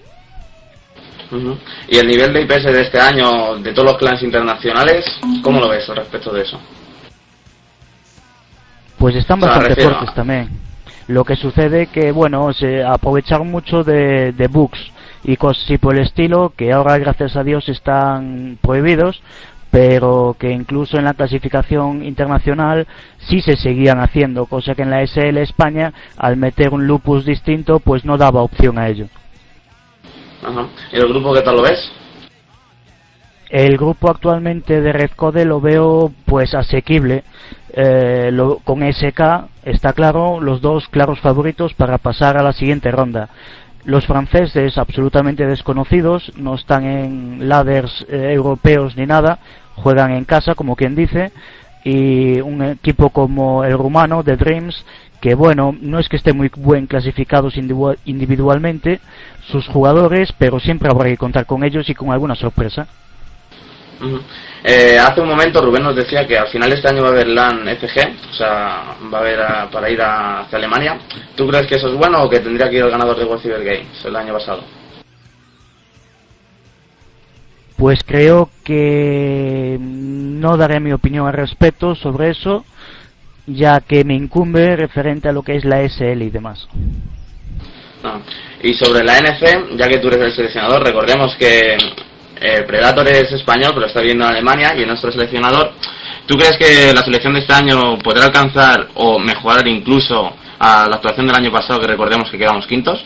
¿Y el nivel de IPS de este año, de todos los clanes internacionales, cómo lo ves respecto de eso? Pues están bastante fuertes también. Lo que sucede que, bueno, se aprovecharon mucho de bugs y cosas así por el estilo, que ahora gracias a Dios están prohibidos, pero que incluso en la clasificación internacional sí se seguían haciendo, cosa que en la SL España, al meter un lupus distinto, pues no daba opción a ello. Ajá. ¿Y el grupo qué tal lo ves? El grupo actualmente de Rescode lo veo pues asequible, con SK está claro, los dos claros favoritos para pasar a la siguiente ronda. Los franceses absolutamente desconocidos, no están en ladders europeos ni nada, juegan en casa como quien dice, y un equipo como el rumano de Dreams, que bueno, no es que esté muy buen clasificados individualmente sus jugadores, pero siempre habrá que contar con ellos y con alguna sorpresa. Hace un momento Rubén nos decía que al final de este año va a haber LAN FG, o sea, va a haber para ir hacia Alemania. ¿Tú crees que eso es bueno o que tendría que ir el ganador de World Cyber Games el año pasado? Pues creo que no daré mi opinión al respecto sobre eso, ya que me incumbe referente a lo que es la SL y demás. Y sobre la NC, ya que tú eres el seleccionador, recordemos que Predator es español, pero está viviendo en Alemania y es nuestro seleccionador. ¿Tú crees que la selección de este año podrá alcanzar o mejorar incluso a la actuación del año pasado, que recordemos que quedamos quintos?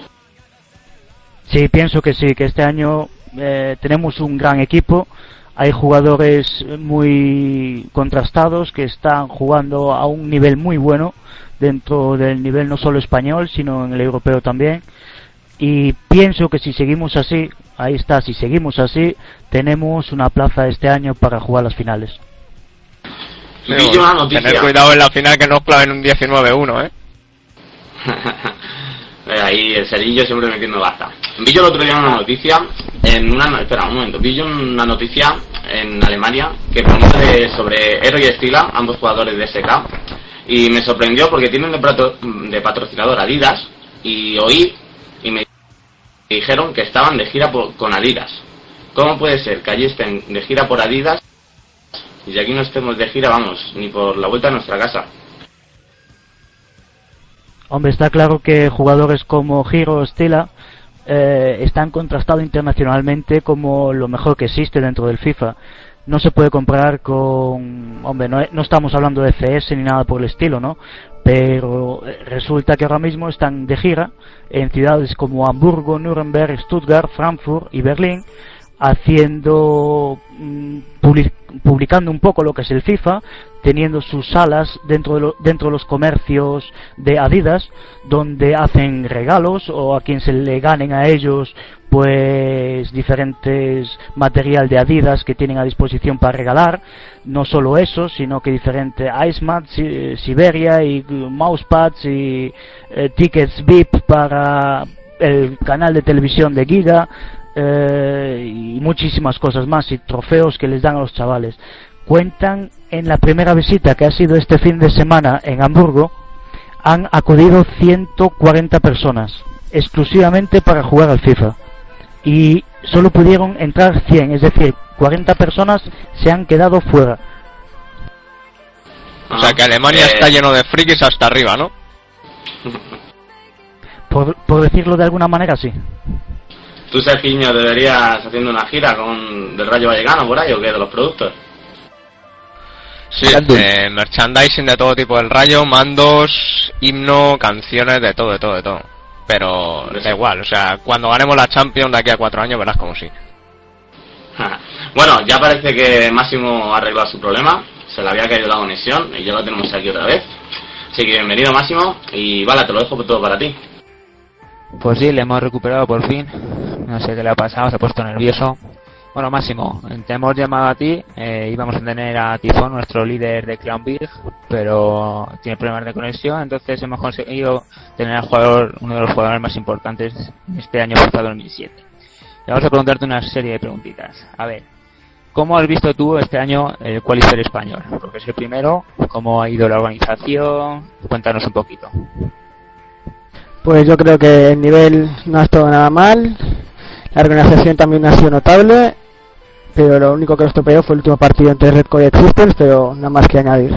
Sí, pienso que sí, que este año tenemos un gran equipo. Hay jugadores muy contrastados que están jugando a un nivel muy bueno, dentro del nivel no solo español, sino en el europeo también. Y pienso que si seguimos así, ahí está, si seguimos así, tenemos una plaza este año para jugar las finales. Tener cuidado en la final que no os claven un 19-1, ¿eh? Ahí el cerillo siempre metiendo baza. Vi yo el otro día una noticia, espera un momento, vi yo una noticia en Alemania que ponía sobre Ero y Stila, ambos jugadores de SK, y me sorprendió porque tienen de patrocinador Adidas, y oí y me dijeron que estaban de gira con Adidas. ¿Cómo puede ser que allí estén de gira por Adidas y aquí no estemos de gira, vamos, ni por la vuelta a nuestra casa? Hombre, está claro que jugadores como Hiro o Stila están contrastados internacionalmente como lo mejor que existe dentro del FIFA. No se puede comparar con... Hombre, no estamos hablando de CS ni nada por el estilo, ¿no? Pero resulta que ahora mismo están de gira en ciudades como Hamburgo, Nuremberg, Stuttgart, Frankfurt y Berlín, haciendo publicando un poco lo que es el FIFA, teniendo sus salas dentro de los comercios de Adidas, donde hacen regalos, o a quien se le ganen a ellos pues diferentes material de Adidas que tienen a disposición para regalar. No solo eso, sino que diferentes ice mats, Siberia y mousepads y tickets VIP para el canal de televisión de Giga, y muchísimas cosas más, y trofeos que les dan a los chavales. Cuentan, en la primera visita que ha sido este fin de semana en Hamburgo, han acudido 140 personas exclusivamente para jugar al FIFA, y solo pudieron entrar 100, es decir, 40 personas se han quedado fuera. O sea que Alemania está lleno de frikis hasta arriba, ¿no? Por decirlo de alguna manera, sí. ¿Tú, Sergiño, deberías haciendo una gira del Rayo Vallecano por ahí o qué, de los productos? Sí, merchandising de todo tipo del Rayo, mandos, himno, canciones, de todo. Pero da igual, o sea, cuando ganemos la Champions de aquí a 4 años verás como sí. Bueno, ya parece que Máximo ha arreglado su problema, se le había caído la conexión y ya lo tenemos aquí otra vez. Así que bienvenido, Máximo, y vale, te lo dejo todo para ti. Pues sí, le hemos recuperado por fin. No sé qué le ha pasado, se ha puesto nervioso. Bueno, Máximo, te hemos llamado a ti. Íbamos a tener a Tifón, nuestro líder de Clown Big, pero tiene problemas de conexión. Entonces hemos conseguido tener al jugador, uno de los jugadores más importantes este año pasado, 2007. Y vamos a preguntarte una serie de preguntitas. A ver, ¿cómo has visto tú este año el Qualifier español? Porque es el primero. ¿Cómo ha ido la organización? Cuéntanos un poquito. Pues yo creo que el nivel no ha estado nada mal, la organización también ha sido notable, pero lo único que nos estropeó fue el último partido entre Red Code y Existence, pero nada más que añadir.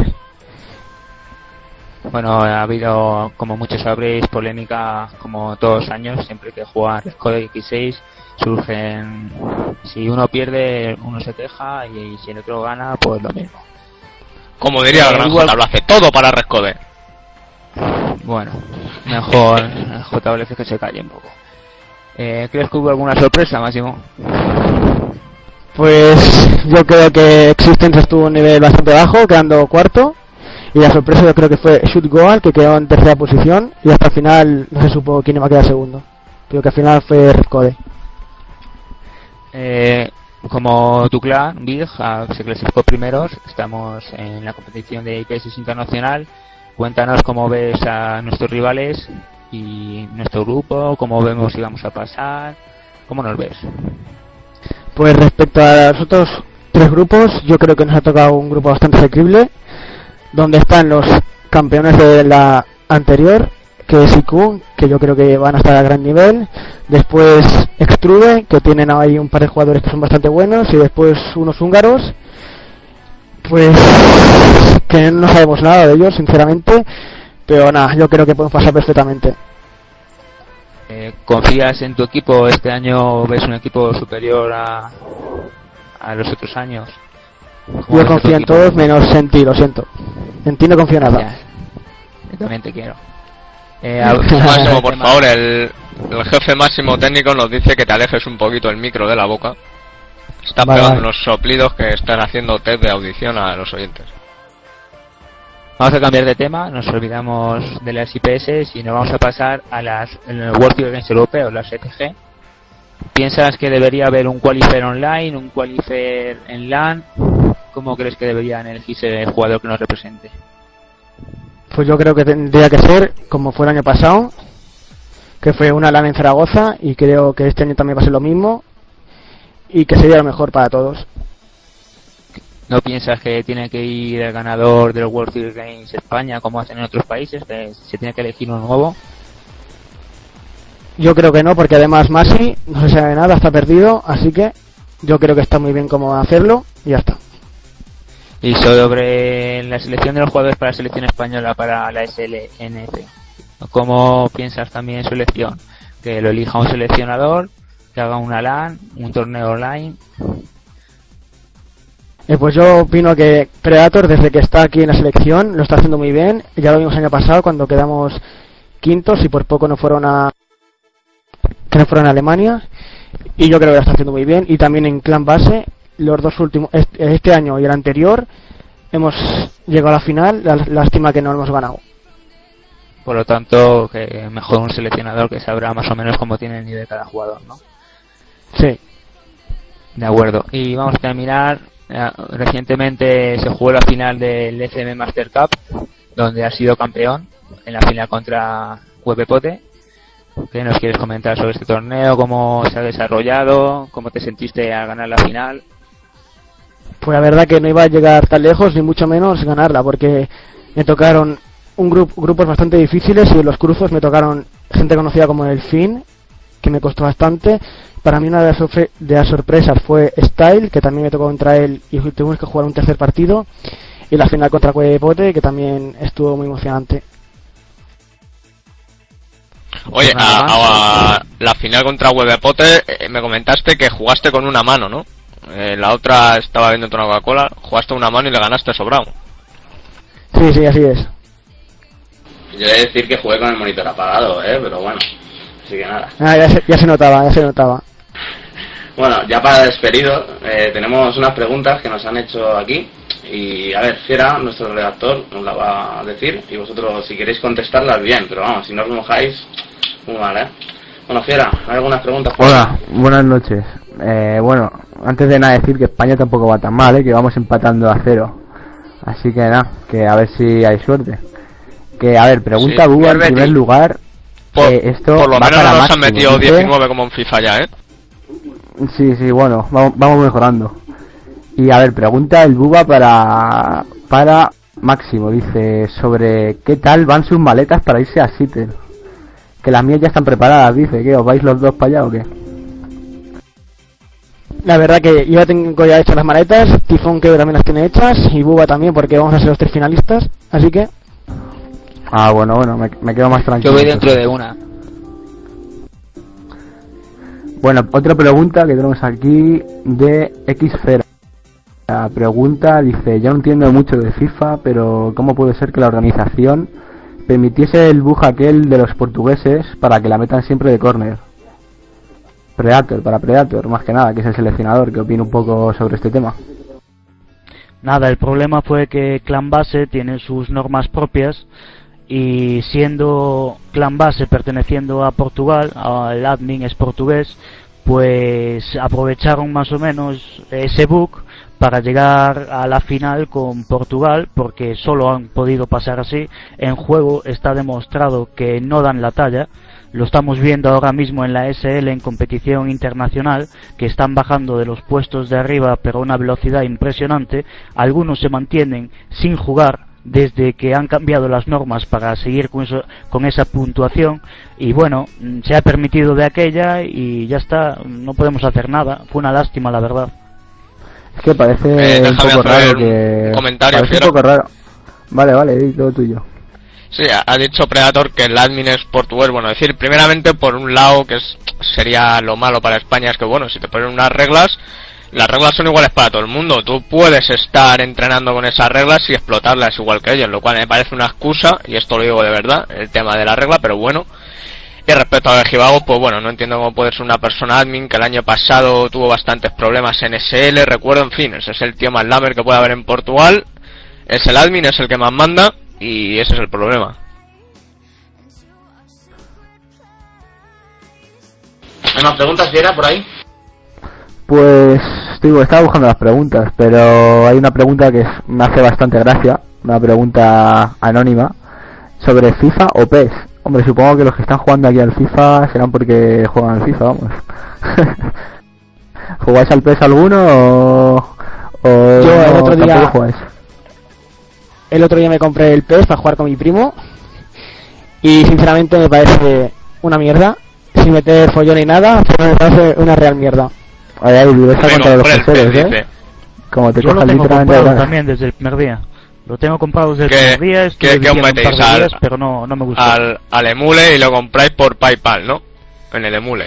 Bueno, ha habido, como muchos sabréis, polémica como todos los años. Siempre que juega Red Code X6 surgen, si uno pierde uno se queja y si el otro gana pues lo mismo. Como diría el gran J, lo hace todo para Red Code. Bueno, mejor JWF que se calle un poco. ¿Crees que hubo alguna sorpresa, Máximo? Pues yo creo que Existence estuvo a un nivel bastante bajo, quedando cuarto, y la sorpresa yo creo que fue Shoot Goal, que quedó en tercera posición, y hasta el final no se supo quién iba a quedar segundo. Creo que al final fue Red Code. Como tu clan, Big, se clasificó primeros, estamos en la competición de IPS internacional. Cuéntanos cómo ves a nuestros rivales y nuestro grupo, cómo vemos si vamos a pasar, cómo nos ves. Pues respecto a los otros 3 grupos, yo creo que nos ha tocado un grupo bastante asequible, donde están los campeones de la anterior, que es IQ, que yo creo que van a estar a gran nivel, después Extrude, que tienen ahí un par de jugadores que son bastante buenos, y después unos húngaros, pues que no sabemos nada de ellos, sinceramente, pero nada, yo creo que podemos pasar perfectamente. ¿Confías en tu equipo este año? ¿Ves un equipo superior a los otros años? Yo confío en todos menos en ti, lo siento. En ti no confío nada. Ya. Yo también te quiero. Máximo, por favor, el jefe máximo técnico nos dice que te alejes un poquito el micro de la boca. Están pegando unos soplidos que están haciendo test de audición a los oyentes. Vamos a cambiar de tema, nos olvidamos de las IPS y nos vamos a pasar a las World Games europeos, las ETG. ¿Piensas que debería haber un qualifier online, un qualifier en LAN? ¿Cómo crees que deberían elegirse el jugador que nos represente? Pues yo creo que tendría que ser como fue el año pasado, que fue una LAN en Zaragoza, y creo que este año también va a ser lo mismo y que sería lo mejor para todos. ¿No piensas que tiene que ir el ganador del World Series Games España como hacen en otros países, que se tiene que elegir uno nuevo? Yo creo que no, porque además Masi no se sabe nada, está perdido, así que yo creo que está muy bien cómo hacerlo y ya está. Y sobre la selección de los jugadores para la selección española para la SLNF, ¿cómo piensas también en su elección? ¿Que lo elija un seleccionador, que haga una LAN, un torneo online? Pues yo opino que Predator, desde que está aquí en la selección, lo está haciendo muy bien. Ya lo vimos el año pasado cuando quedamos quintos y por poco no fueron a Alemania, y yo creo que lo está haciendo muy bien. Y también en Clan Base, los dos últimos, este año y el anterior, hemos llegado a la final. Lástima que no lo hemos ganado. Por lo tanto, que mejor un seleccionador que sabrá más o menos cómo tiene el nivel cada jugador, ¿no? Sí. De acuerdo. Y vamos a terminar. Recientemente se jugó la final del SM Master Cup, donde ha sido campeón en la final contra Huevepote. ¿Qué nos quieres comentar sobre este torneo? ¿Cómo se ha desarrollado? ¿Cómo te sentiste al ganar la final? Pues la verdad que no iba a llegar tan lejos, ni mucho menos ganarla, porque me tocaron grupos bastante difíciles, y en los cruzos me tocaron gente conocida como el Fin, que me costó bastante. Para mí una de las sorpresas fue Style, que también me tocó contra él y tuvimos que jugar un tercer partido, y la final contra Huevepote, que también estuvo muy emocionante. Oye, a la final contra Huevepote me comentaste que jugaste con una mano, ¿no? La otra estaba viendo una Coca-Cola, jugaste una mano y le ganaste sobrado. Sí, así es. Yo he de decir que jugué con el monitor apagado, pero bueno, así que nada. Ya se notaba. Bueno, ya para despedido, tenemos unas preguntas que nos han hecho aquí. Y a ver, Fiera, nuestro redactor, nos la va a decir. Y vosotros, si queréis contestarlas, bien. Pero vamos, si no os mojáis, muy mal, ¿eh? Bueno, Fiera, ¿hay algunas preguntas? Hola, buenas noches. Bueno, antes de nada decir que España tampoco va tan mal, que vamos empatando a 0. Así que nada, que a ver si hay suerte. Que, a ver, pregunta Buba en primer lugar. Esto por lo va menos para nos máximo, han metido dice. 19 como en FIFA ya, ¿eh? Sí, bueno, vamos mejorando. Y a ver, pregunta el Buba para Máximo, dice, sobre qué tal van sus maletas para irse a Seattle. Que las mías ya están preparadas, dice, ¿qué? ¿Os vais los dos para allá o qué? La verdad que yo ya tengo hechas las maletas, Tifón que también las tiene hechas, y Buba también, porque vamos a ser los 3 finalistas, así que... Ah, bueno, me quedo más tranquilo. Yo voy dentro de una. Bueno, otra pregunta que tenemos aquí de Xfera. La pregunta dice, yo no entiendo mucho de FIFA, pero ¿cómo puede ser que la organización permitiese el bug aquel de los portugueses para que la metan siempre de córner? Predator, más que nada, que es el seleccionador, que opina un poco sobre este tema. Nada, el problema fue que Clan Base tiene sus normas propias, y siendo Clan Base perteneciendo a Portugal, el admin es portugués, pues aprovecharon más o menos ese bug para llegar a la final con Portugal, porque solo han podido pasar así. En juego está demostrado que no dan la talla. Lo estamos viendo ahora mismo en la SL, en competición internacional, que están bajando de los puestos de arriba pero a una velocidad impresionante. Algunos se mantienen sin jugar desde que han cambiado las normas para seguir con esa puntuación, y bueno, se ha permitido de aquella y ya está, no podemos hacer nada. Fue una lástima, la verdad. Es que parece un poco raro que... comentario, parece un poco raro. Vale, di todo tuyo. Sí, ha dicho Predator que el admin es portugués. Bueno, decir, primeramente, por un lado, que sería lo malo para España, es que, bueno, si te ponen unas reglas, las reglas son iguales para todo el mundo. Tú puedes estar entrenando con esas reglas y explotarlas igual que ellos, lo cual me parece una excusa, y esto lo digo de verdad, el tema de la regla, pero bueno. Y respecto a Vejivago, pues bueno, no entiendo cómo puede ser una persona admin que el año pasado tuvo bastantes problemas en SL, recuerdo, en fin, ese es el tío más lamer que puede haber en Portugal, es el admin, es el que más manda, y ese es el problema. ¿Hay más preguntas, Fiera, por ahí? Pues estaba buscando las preguntas, pero hay una pregunta que me hace bastante gracia, una pregunta anónima, sobre FIFA o PES. Hombre, supongo que los que están jugando aquí al FIFA serán porque juegan al FIFA, vamos. ¿Jugáis al PES alguno o yo el otro día jugáis? El otro día me compré el PES para jugar con mi primo y sinceramente me parece una mierda, sin meter follón ni nada, pero me parece una real mierda. Ay, dureza contra los terceros, Como te yo lo cojas tengo literalmente comprado también desde el primer día. Lo tengo comprado desde el primer día, ¿Qué os metéis pero no me gusta. Al emule y lo compráis por PayPal, ¿no? En el emule.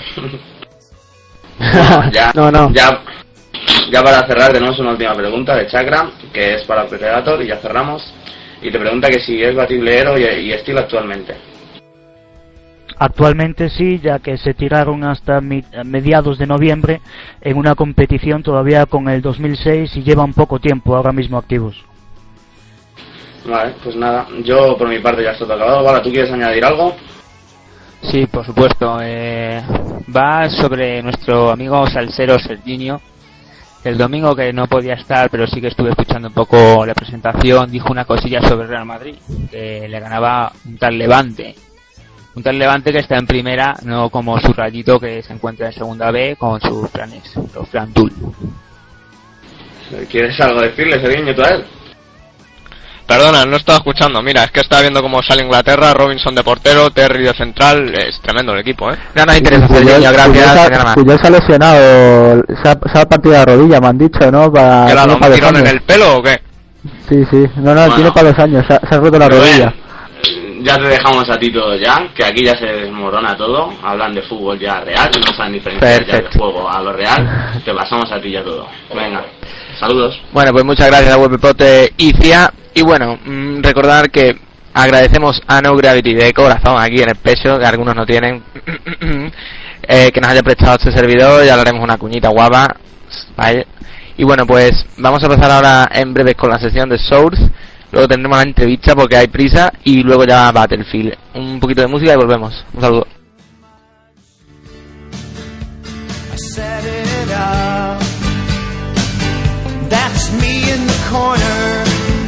Ya, no. Ya para cerrar tenemos una última pregunta de Chakra, que es para Predator, y ya cerramos. Y te pregunta que si es batible Hero y Steel actualmente. Actualmente sí, ya que se tiraron hasta mediados de noviembre en una competición todavía con el 2006 y llevan poco tiempo ahora mismo activos. Vale, pues nada, yo por mi parte ya estoy acabado. Vale, ¿tú quieres añadir algo? Sí, por supuesto. Va sobre nuestro amigo salsero Serginho. El domingo, que no podía estar, pero sí que estuve escuchando un poco la presentación, dijo una cosilla sobre Real Madrid, que le ganaba un tal Levante. Un tal Levante que está en primera, no como su Rayito que se encuentra en segunda B con sus planes, los Plan Tool. ¿Quieres algo decirle, Serginho, tú a él? Perdona, no estaba escuchando. Mira, es que estaba viendo cómo sale Inglaterra, Robinson de portero, Terry de central. Es tremendo el equipo, ¿eh? No nos interesa, Serginho, gracias. Puyol se ha lesionado, se ha partido la rodilla, me han dicho, ¿no? ¿Qué le ha dado un tirón en el pelo o qué? Sí, no, tiene para 2 años, se ha roto la rodilla. Ya te dejamos a ti todo ya, que aquí ya se desmorona todo. Hablan de fútbol ya real, no saben diferenciar ya de juego a lo real. Te pasamos a ti ya todo. Venga, saludos. Bueno, pues muchas gracias a Webpote y CIA. Y bueno, recordar que agradecemos a No Gravity de corazón aquí en el pecho, que algunos no tienen, que nos haya prestado este servidor. Ya le haremos una cuñita guapa, ¿vale? Y bueno, pues vamos a pasar ahora en breves con la sesión de Source. Luego tendremos la entrevista porque hay prisa y luego ya Battlefield. Un poquito de música y volvemos. Un saludo. That's me in the corner.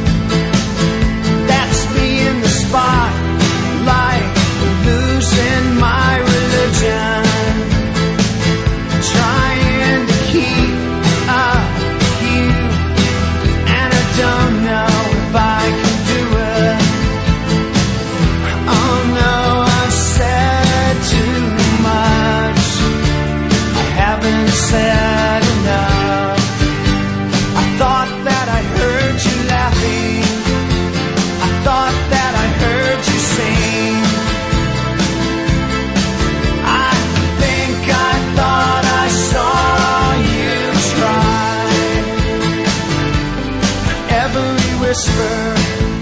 That's me in the spotlight, losing my religion, trying to keep up you, and I don't know if I can do it. Oh no, I've said too much. I haven't said enough. I thought that I heard you laughing. I thought that I heard you sing. I think I thought I saw you try. Every whisper,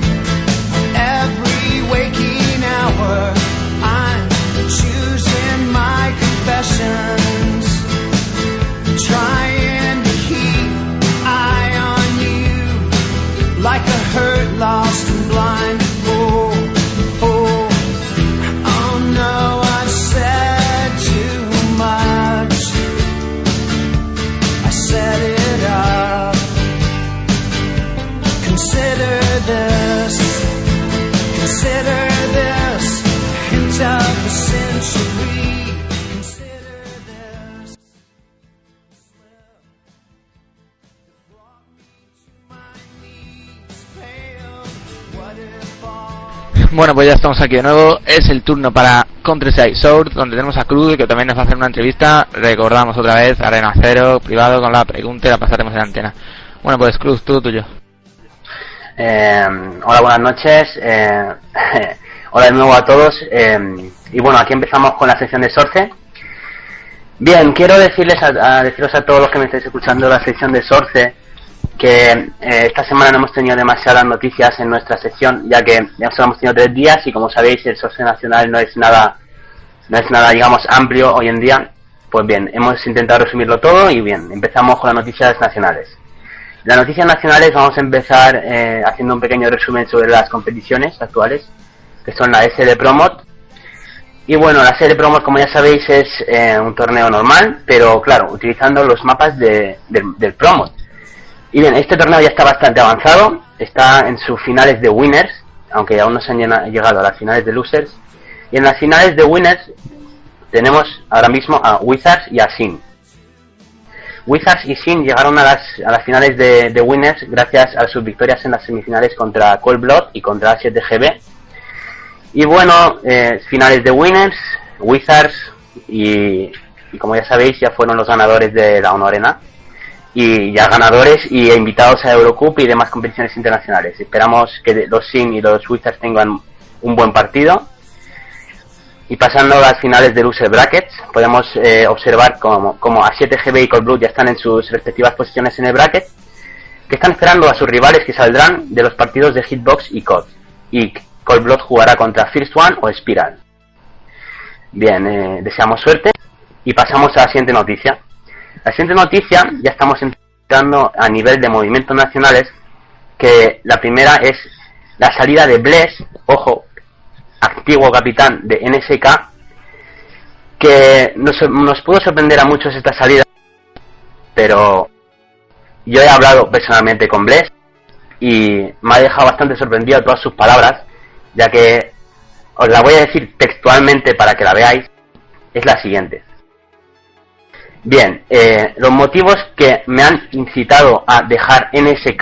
every waking hour, I'm choosing my confessions, trying to keep eye on you like a hurt, lost and blind. Oh no, I said too much. I set it up. Consider this hint of the century. Consider this. Brought me to my knees, pale. What if all... Bueno, pues ya estamos aquí de nuevo. Es el turno para Countryside Source, donde tenemos a Cruz, que también nos va a hacer una entrevista. Recordamos otra vez, Arena Cero, privado, con la pregunta y la pasaremos en la antena. Bueno, pues Cruz, todo tuyo. Hola, buenas noches. Hola de nuevo a todos. Y bueno, aquí empezamos con la sección de Source. Bien, quiero deciros a todos los que me estáis escuchando la sección de Source que esta semana no hemos tenido demasiadas noticias en nuestra sección, ya que ya solo hemos tenido 3 días y como sabéis el Source nacional no es nada digamos amplio hoy en día. Pues bien, hemos intentado resumirlo todo y bien, empezamos con las noticias nacionales. Las noticias nacionales vamos a empezar haciendo un pequeño resumen sobre las competiciones actuales, que son la SL Promote. Y bueno, la SL Promote, como ya sabéis, es un torneo normal, pero claro, utilizando los mapas del Promote. Y bien, este torneo ya está bastante avanzado, está en sus finales de Winners, aunque aún no se han llegado a las finales de Losers. Y en las finales de Winners tenemos ahora mismo a Wizards y a Sin. Wizards y Sin llegaron a las finales de Winners gracias a sus victorias en las semifinales contra Cold Blood y contra 7GB. Y bueno, finales de Winners, Wizards y como ya sabéis, ya fueron los ganadores de la Honorena. Y ya ganadores y invitados a Eurocup y demás competiciones internacionales. Esperamos que los Sin y los Wizards tengan un buen partido. Y pasando a las finales de Loser Brackets, podemos observar como a 7GB y Cold Blood ya están en sus respectivas posiciones en el bracket, que están esperando a sus rivales que saldrán de los partidos de Hitbox y COD. Y Cold Blood jugará contra First One o Spiral. Bien, deseamos suerte y pasamos a la siguiente noticia. La siguiente noticia, ya estamos entrando a nivel de movimientos nacionales, que la primera es la salida de Bless, ojo, antiguo capitán de NSK, que nos pudo sorprender a muchos esta salida, pero yo he hablado personalmente con Bless y me ha dejado bastante sorprendido todas sus palabras, ya que os la voy a decir textualmente para que la veáis, es la siguiente. Bien, los motivos que me han incitado a dejar NSK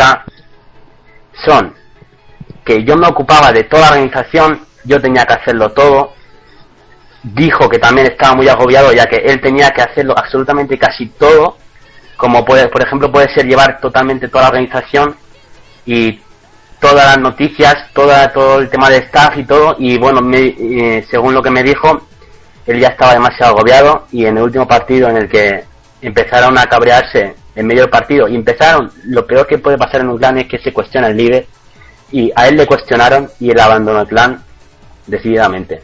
son que yo me ocupaba de toda la organización, yo tenía que hacerlo todo. Dijo que también estaba muy agobiado, ya que él tenía que hacerlo absolutamente casi todo, como por ejemplo puede ser llevar totalmente toda la organización y todas las noticias, todo el tema de staff y todo. Y bueno, según lo que me dijo, él ya estaba demasiado agobiado, y en el último partido en el que empezaron a cabrearse en medio del partido y lo peor que puede pasar en un clan es que se cuestiona el líder, y a él le cuestionaron y él abandonó el clan decididamente.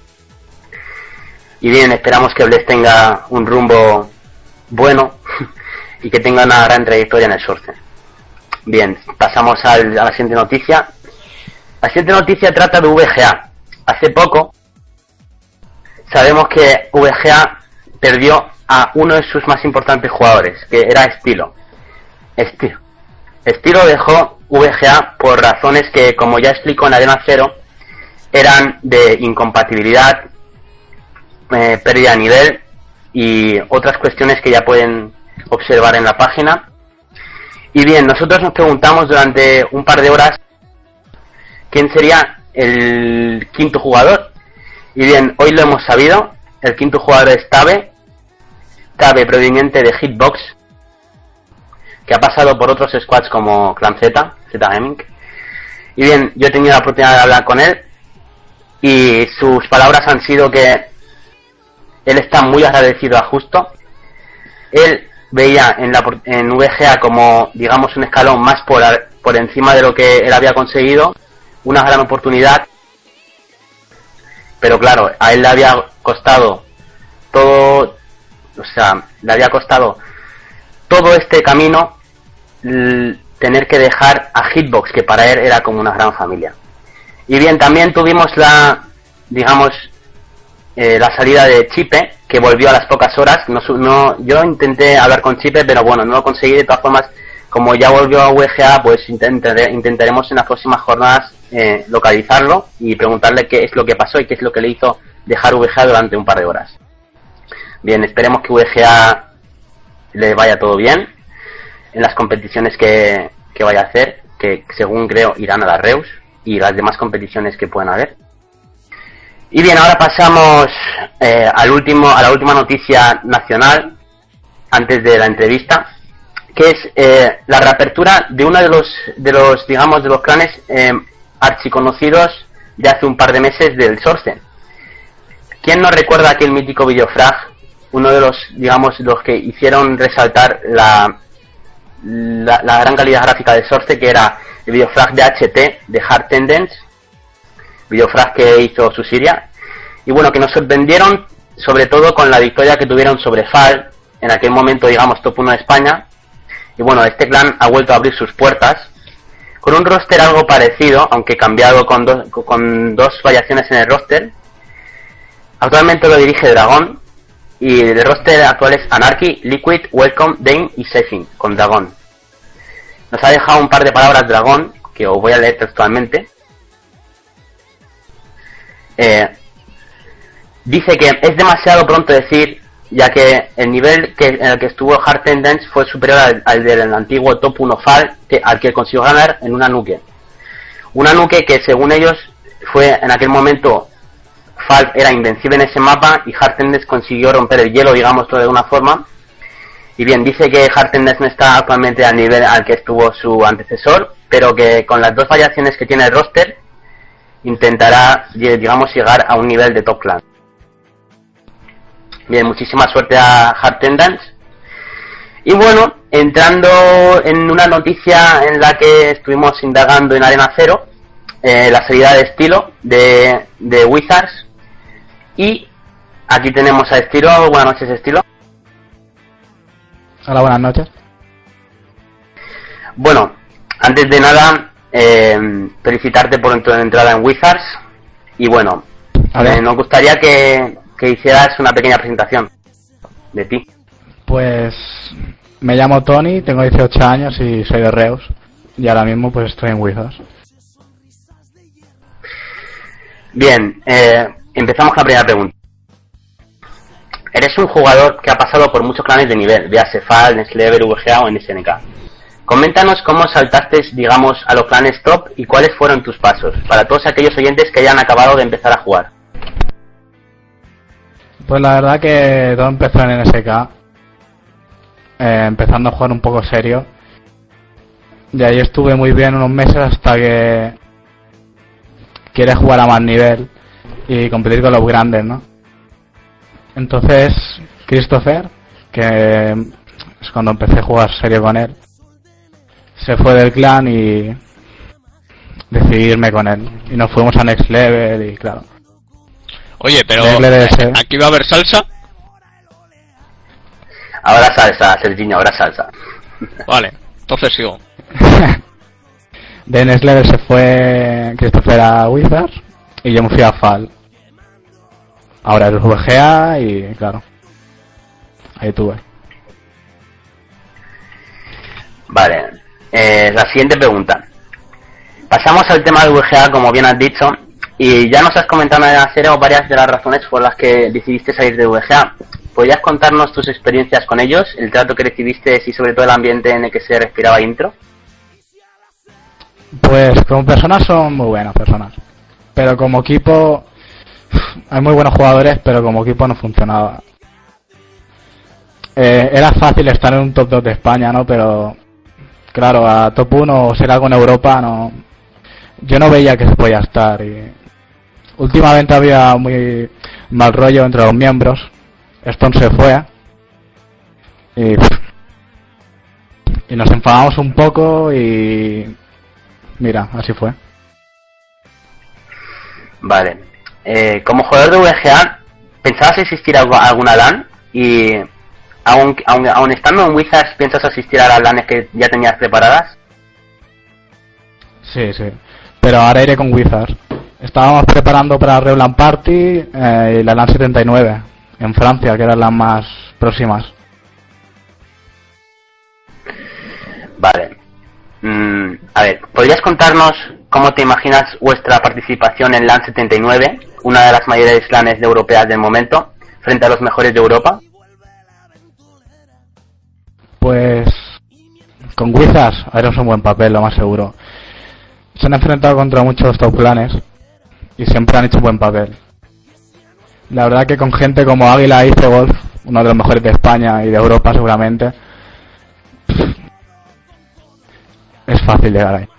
Y bien, esperamos que Bless tenga un rumbo bueno y que tenga una gran trayectoria en el Source. Bien, pasamos a la siguiente noticia. La siguiente noticia trata de VGA. Hace poco sabemos que VGA perdió a uno de sus más importantes jugadores, que era Estilo. Estilo dejó VGA por razones que, como ya explico en Arena Cero, eran de incompatibilidad, pérdida de nivel y otras cuestiones que ya pueden observar en la página. Y bien, nosotros nos preguntamos durante un par de horas quién sería el quinto jugador. Y bien, hoy lo hemos sabido. El quinto jugador es Tabe, proveniente de Hitbox, que ha pasado por otros squads como Clan Z Gaming. Y bien, yo he tenido la oportunidad de hablar con él, y sus palabras han sido que él está muy agradecido a Justo. Él veía en VGA como, digamos, un escalón más por encima de lo que él había conseguido, una gran oportunidad, pero claro, a él le había costado todo, le había costado todo este camino tener que dejar a Hitbox, que para él era como una gran familia. Y bien, también tuvimos la salida de Chipe, que volvió a las pocas horas. Yo intenté hablar con Chipe, pero bueno, no lo conseguí. De todas formas, como ya volvió a VGA, pues intentaremos en las próximas jornadas localizarlo y preguntarle qué es lo que pasó y qué es lo que le hizo dejar VGA durante un par de horas. Bien, esperemos que VGA le vaya todo bien en las competiciones que vaya a hacer, que según creo irán a la Reus y las demás competiciones que puedan haber. Y bien, ahora pasamos a la última noticia nacional antes de la entrevista, que es la reapertura de uno de los clanes archiconocidos de hace un par de meses del Source. ¿Quién no recuerda aquel mítico videofrag? Uno de los que hicieron resaltar la gran calidad gráfica del Source, que era el videofrag de HT, de Hard Tendence, videofrag que hizo Susiria. Y bueno, que nos sorprendieron sobre todo con la victoria que tuvieron sobre FAL, en aquel momento, digamos, top 1 de España. Y bueno, este clan ha vuelto a abrir sus puertas con un roster algo parecido, aunque cambiado con dos variaciones en el roster. Actualmente lo dirige Dragón, y el roster actual es Anarchy, Liquid, Welcome, Dane y Sefin, con Dragón. Nos ha dejado un par de palabras Dragón, que os voy a leer textualmente. dice que es demasiado pronto decir, ya que el nivel en el que estuvo Hard Tendence fue superior al del antiguo Top 1 Fall, al que consiguió ganar en una nuke. Una nuke que según ellos fue en aquel momento, Fall era invencible en ese mapa y Hard Tendence consiguió romper el hielo, digámoslo de alguna forma. Y bien, dice que Hard Tendence no está actualmente al nivel al que estuvo su antecesor, pero que con las dos variaciones que tiene el roster intentará, digamos, llegar a un nivel de Top Clan. Bien, muchísima suerte a Hard Tendence. Y bueno, entrando en una noticia en la que estuvimos indagando en Arena Zero, la salida de Estilo de Wizards. Y aquí tenemos a Estilo. Buenas noches, Estilo. Hola, buenas noches. Bueno, antes de nada, felicitarte por tu entrada en Wizards. Y bueno, nos gustaría que hicieras una pequeña presentación de ti. Pues me llamo Tony, tengo 18 años y soy de Reus. Y ahora mismo pues estoy en Wizards. Bien, empezamos con la primera pregunta. Eres un jugador que ha pasado por muchos clanes de nivel, véase FAL, Next Level, VGA o SNK. Coméntanos cómo saltaste, digamos, a los clanes top y cuáles fueron tus pasos, para todos aquellos oyentes que hayan acabado de empezar a jugar. Pues la verdad que todo empezó en NSK, empezando a jugar un poco serio. De ahí estuve muy bien unos meses hasta que quieres jugar a más nivel y competir con los grandes, ¿no? Entonces, Christopher, que es cuando empecé a jugar serio con él, se fue del clan y decidí irme con él. Y nos fuimos a Next Level y claro. Oye, pero ¿aquí va a haber salsa? Ahora salsa, Serginho, ahora salsa. Vale, entonces sigo. De Next Level se fue Christopher a Wizards y yo me fui a FAL. Ahora es VGA y claro, ahí tuve. Vale, la siguiente pregunta. Pasamos al tema del VGA, como bien has dicho, y ya nos has comentado en la serie varias de las razones por las que decidiste salir de VGA. ¿Podrías contarnos tus experiencias con ellos, el trato que recibiste y sobre todo el ambiente en el que se respiraba Intro? Pues como personas son muy buenas personas, pero como equipo hay muy buenos jugadores, pero como equipo no funcionaba. Era fácil estar en un top 2 de España, ¿no? Pero claro, a top 1 o ser algo en Europa, no. Yo no veía que se podía estar y últimamente había muy mal rollo entre los miembros. Stone se fue y nos enfadamos un poco y mira, así fue. Vale. Como jugador de VGA, ¿pensabas asistir a alguna LAN? Y aún estando en Wizards, ¿piensas asistir a las LANes que ya tenías preparadas? Sí, pero ahora iré con Wizards. Estábamos preparando para Reuland Party y la LAN 79 en Francia, que eran las más próximas. Vale. A ver, ¿podrías contarnos cómo te imaginas vuestra participación en LAN 79, una de las mayores LANes europeas del momento, frente a los mejores de Europa? Pues con Wizards haremos un buen papel, lo más seguro. Se han enfrentado contra muchos top clanes y siempre han hecho un buen papel. La verdad que con gente como Águila y Golf, uno de los mejores de España y de Europa seguramente, es fácil llegar ahí.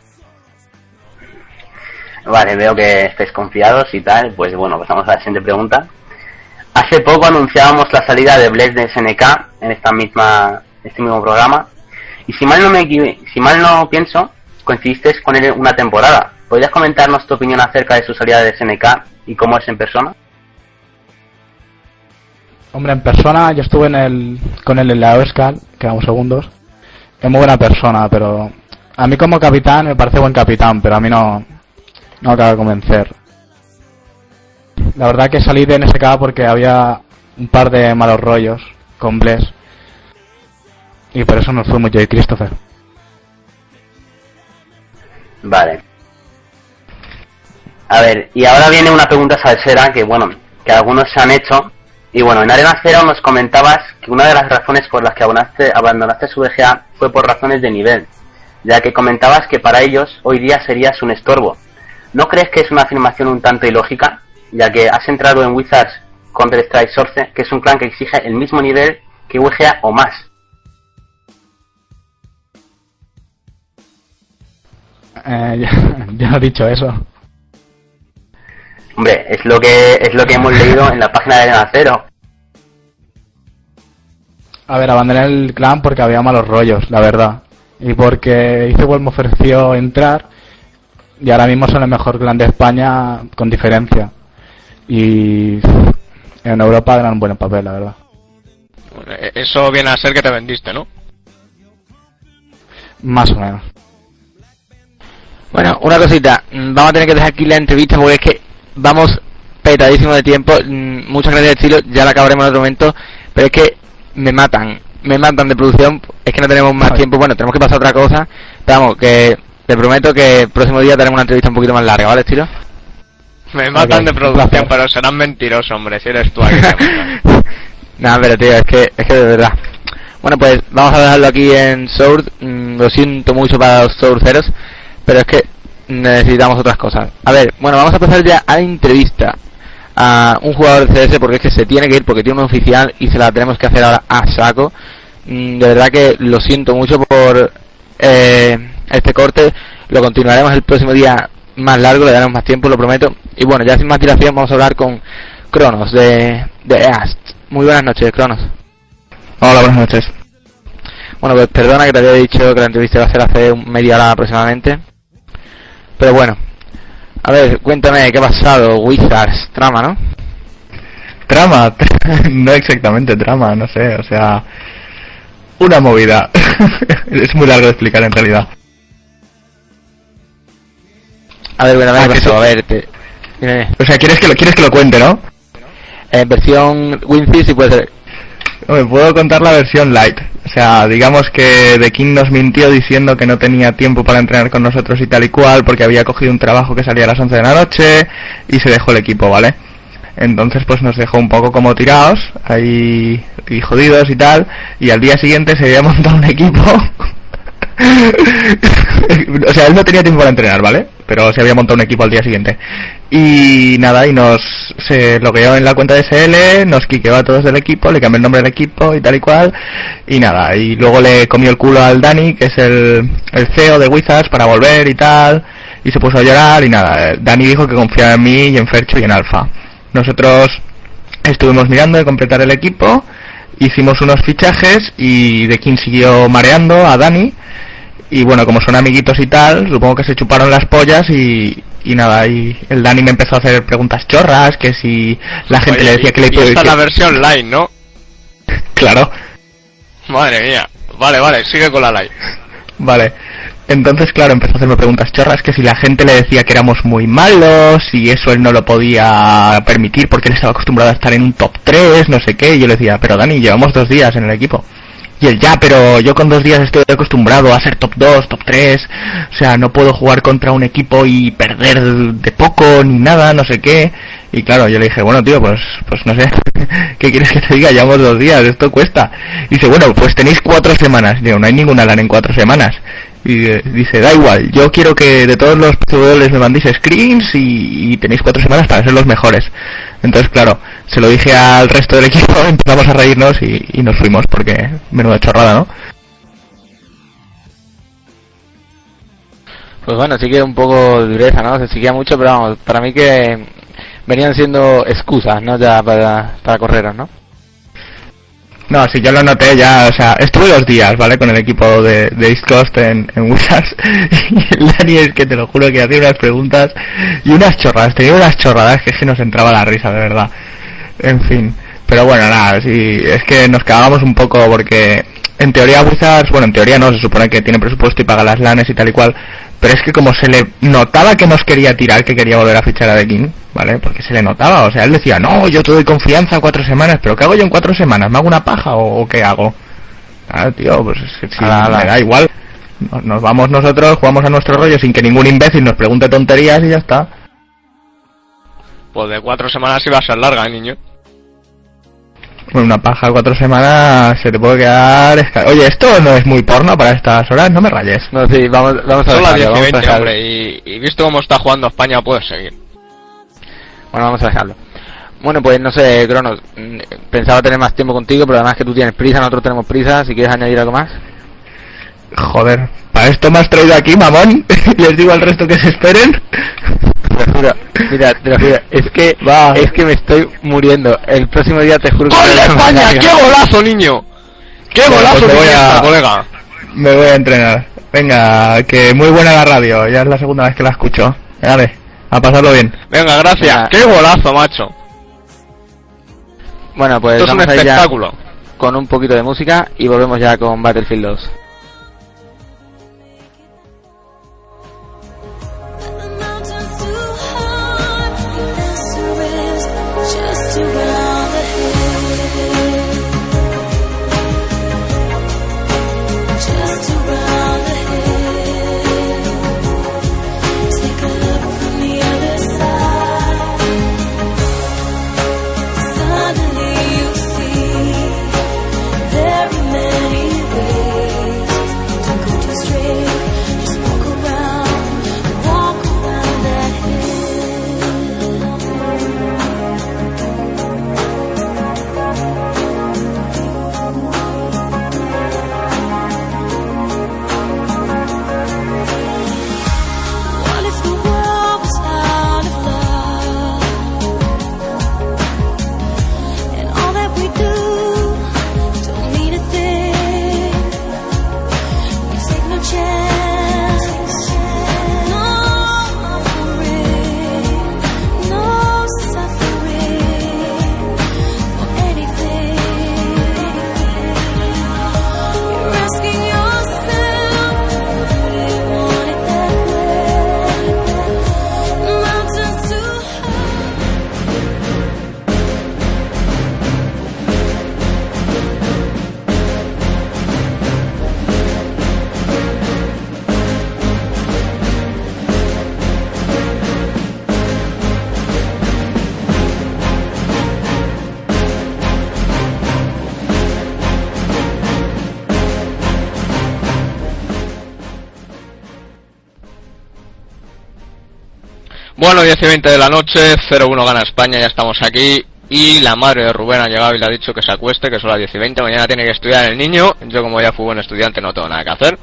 Vale, veo que estáis confiados y tal. Pues bueno, pasamos a la siguiente pregunta. Hace poco anunciábamos la salida de Bless de SNK en este mismo programa. Y si mal no pienso, coincidiste con él una temporada. ¿Podrías comentarnos tu opinión acerca de su salida de SNK y cómo es en persona? Hombre, en persona yo estuve con él en la Euskal, quedamos segundos. Es muy buena persona, pero a mí como capitán me parece buen capitán, pero a mí no acaba de convencer. La verdad que salí de NSK porque había un par de malos rollos con Bless y por eso nos fuimos yo y Christopher. Vale. A ver, y ahora viene una pregunta salsera que, bueno, que algunos se han hecho. Y bueno, en Arena Cero nos comentabas que una de las razones por las que abandonaste su VGA fue por razones de nivel, ya que comentabas que para ellos hoy día serías un estorbo. ¿No crees que es una afirmación un tanto ilógica, ya que has entrado en Wizards Counter-Strike Source, que es un clan que exige el mismo nivel que VGA o más? Ya he dicho eso. Hombre, es lo que hemos leído en la página de Arena Cero. A ver, abandoné el clan porque había malos rollos, la verdad. Y porque Icewell me ofreció entrar y ahora mismo son el mejor clan de España con diferencia. Y en Europa ganan un buen papel, la verdad. Eso viene a ser que te vendiste, ¿no? Más o menos. Bueno, una cosita, vamos a tener que dejar aquí la entrevista porque es que vamos petadísimo de tiempo. Muchas gracias, Chilo, ya la acabaremos en otro momento, pero es que me matan de producción, es que no tenemos más tiempo. Bueno, tenemos que pasar a otra cosa, pero vamos, que te prometo que el próximo día tenemos una entrevista un poquito más larga, ¿vale, Chilo? Me matan de producción, pero serán mentirosos, hombre, si eres tú aquí. No, pero tío, es que de verdad. Bueno, pues vamos a dejarlo aquí en Source. Lo siento mucho para los Sourceros, pero es que necesitamos otras cosas. A ver, bueno, vamos a pasar ya a la entrevista a un jugador de CS, porque es que se tiene que ir, porque tiene un oficial y se la tenemos que hacer ahora a saco. De verdad que lo siento mucho por este corte. Lo continuaremos el próximo día más largo, le daremos más tiempo, lo prometo. Y bueno, ya sin más dilación vamos a hablar con Cronos de EAST. Muy buenas noches, Cronos. Hola, buenas noches. Bueno, pues perdona que te había dicho que la entrevista iba a ser hace media hora aproximadamente. Pero bueno, a ver, cuéntame, ¿qué ha pasado? Wizards, trama, ¿no? Trama, no exactamente trama, no sé, o sea, una movida. Es muy largo de explicar en realidad. A ver, bueno, ¿qué pasó? A ver, dime. O sea, ¿quieres que lo cuente, no? En versión WinFi, si puede ser. Me puedo contar la versión light. O sea, digamos que The King nos mintió diciendo que no tenía tiempo para entrenar con nosotros y tal y cual, porque había cogido un trabajo que salía a las 11 de la noche y se dejó el equipo, ¿vale? Entonces pues nos dejó un poco como tirados ahí y jodidos y tal, y al día siguiente se había montado un equipo. O sea, él no tenía tiempo para entrenar, ¿vale? Pero se había montado un equipo al día siguiente. Y nada, y se logueó en la cuenta de SL, nos quiqueó a todos del equipo, le cambió el nombre del equipo y tal y cual. Y nada, y luego le comió el culo al Dani, que es el CEO de Wizards, para volver y tal. Y se puso a llorar y nada, Dani dijo que confiaba en mí y en Fercho y en Alfa. Nosotros estuvimos mirando de completar el equipo, hicimos unos fichajes y The King siguió mareando a Dani. Y bueno, como son amiguitos y tal, supongo que se chuparon las pollas y nada, y el Dani me empezó a hacer preguntas chorras, que si la gente le decía que le podía... Esta es la versión light, ¿no? Claro. Madre mía. Vale, sigue con la light. Vale. Entonces, claro, empezó a hacerme preguntas chorras, que si la gente le decía que éramos muy malos, y eso él no lo podía permitir porque él estaba acostumbrado a estar en un top 3, no sé qué, y yo le decía, pero Dani, llevamos 2 días en el equipo. Y él, ya, pero yo con 2 días estoy acostumbrado a ser top 2, top 3, o sea, no puedo jugar contra un equipo y perder de poco ni nada, no sé qué. Y claro, yo le dije, bueno, tío, pues no sé, ¿qué quieres que te diga? Llevamos 2 días, esto cuesta. Y dice, bueno, pues tenéis 4 semanas. Digo, no hay ninguna LAN en 4 semanas. Y dice, da igual, yo quiero que de todos los PWs me mandéis screens y tenéis 4 semanas para ser los mejores. Entonces, claro, se lo dije al resto del equipo, empezamos a reírnos y nos fuimos, porque menuda chorrada, ¿no? Pues bueno, sí que un poco dureza, ¿no? Se seguía mucho, pero vamos, para mí que venían siendo excusas, ¿no? Ya para correros, ¿no? No, sí, yo lo noté ya, o sea, estuve 2 días, ¿vale? Con el equipo de East Coast en Wizards, y el Dani es que te lo juro que hacía unas preguntas y unas chorradas, tenía unas chorradas que es que nos entraba la risa, de verdad. En fin, pero bueno, nada, sí, es que nos cagábamos un poco porque en teoría Wizards, bueno, en teoría no, se supone que tiene presupuesto y paga las LANes y tal y cual, pero es que como se le notaba que nos quería tirar, que quería volver a fichar a The King, ¿vale? Porque se le notaba, o sea, él decía, no, yo te doy confianza 4 semanas, pero ¿qué hago yo en 4 semanas? ¿Me hago una paja o qué hago? Ah, tío, pues es que sí, me da igual. Nos vamos nosotros, jugamos a nuestro rollo sin que ningún imbécil nos pregunte tonterías y ya está. Pues de 4 semanas iba a ser larga, niño. Bueno, una paja de 4 semanas se te puede quedar... Oye, esto no es muy porno para estas horas, no me rayes. No, sí, vamos a Son las 10 dejarlo, y vamos a 20, dejarlo. hombre, y visto cómo está jugando España, puedes seguir. Bueno, vamos a dejarlo. Bueno, pues no sé, Cronos, pensaba tener más tiempo contigo, pero además que tú tienes prisa, nosotros tenemos prisa, si quieres añadir algo más. Joder, ¿para esto me has traído aquí, mamón? Les digo al resto que se esperen. Te lo juro, mira, te lo juro, es que me estoy muriendo. El próximo día te juro que... ¡Gol de España! ¡Qué golazo, niño! ¡Qué golazo, Pues colega! Me voy a entrenar. Venga, que muy buena la radio, ya es la segunda vez que la escucho. Dale, a pasarlo bien. Venga, gracias. Venga. ¡Qué golazo, macho! Bueno, pues Esto es un vamos a ir ya espectáculo. con un poquito de música y volvemos ya con Battlefield 2. Bueno, 10 y 20 de la noche, 0-1 gana España, ya estamos aquí. Y la madre de Rubén ha llegado y le ha dicho que se acueste, que son las 10 y 20. Mañana tiene que estudiar el niño. Yo, como ya fui buen estudiante, no tengo nada que hacer.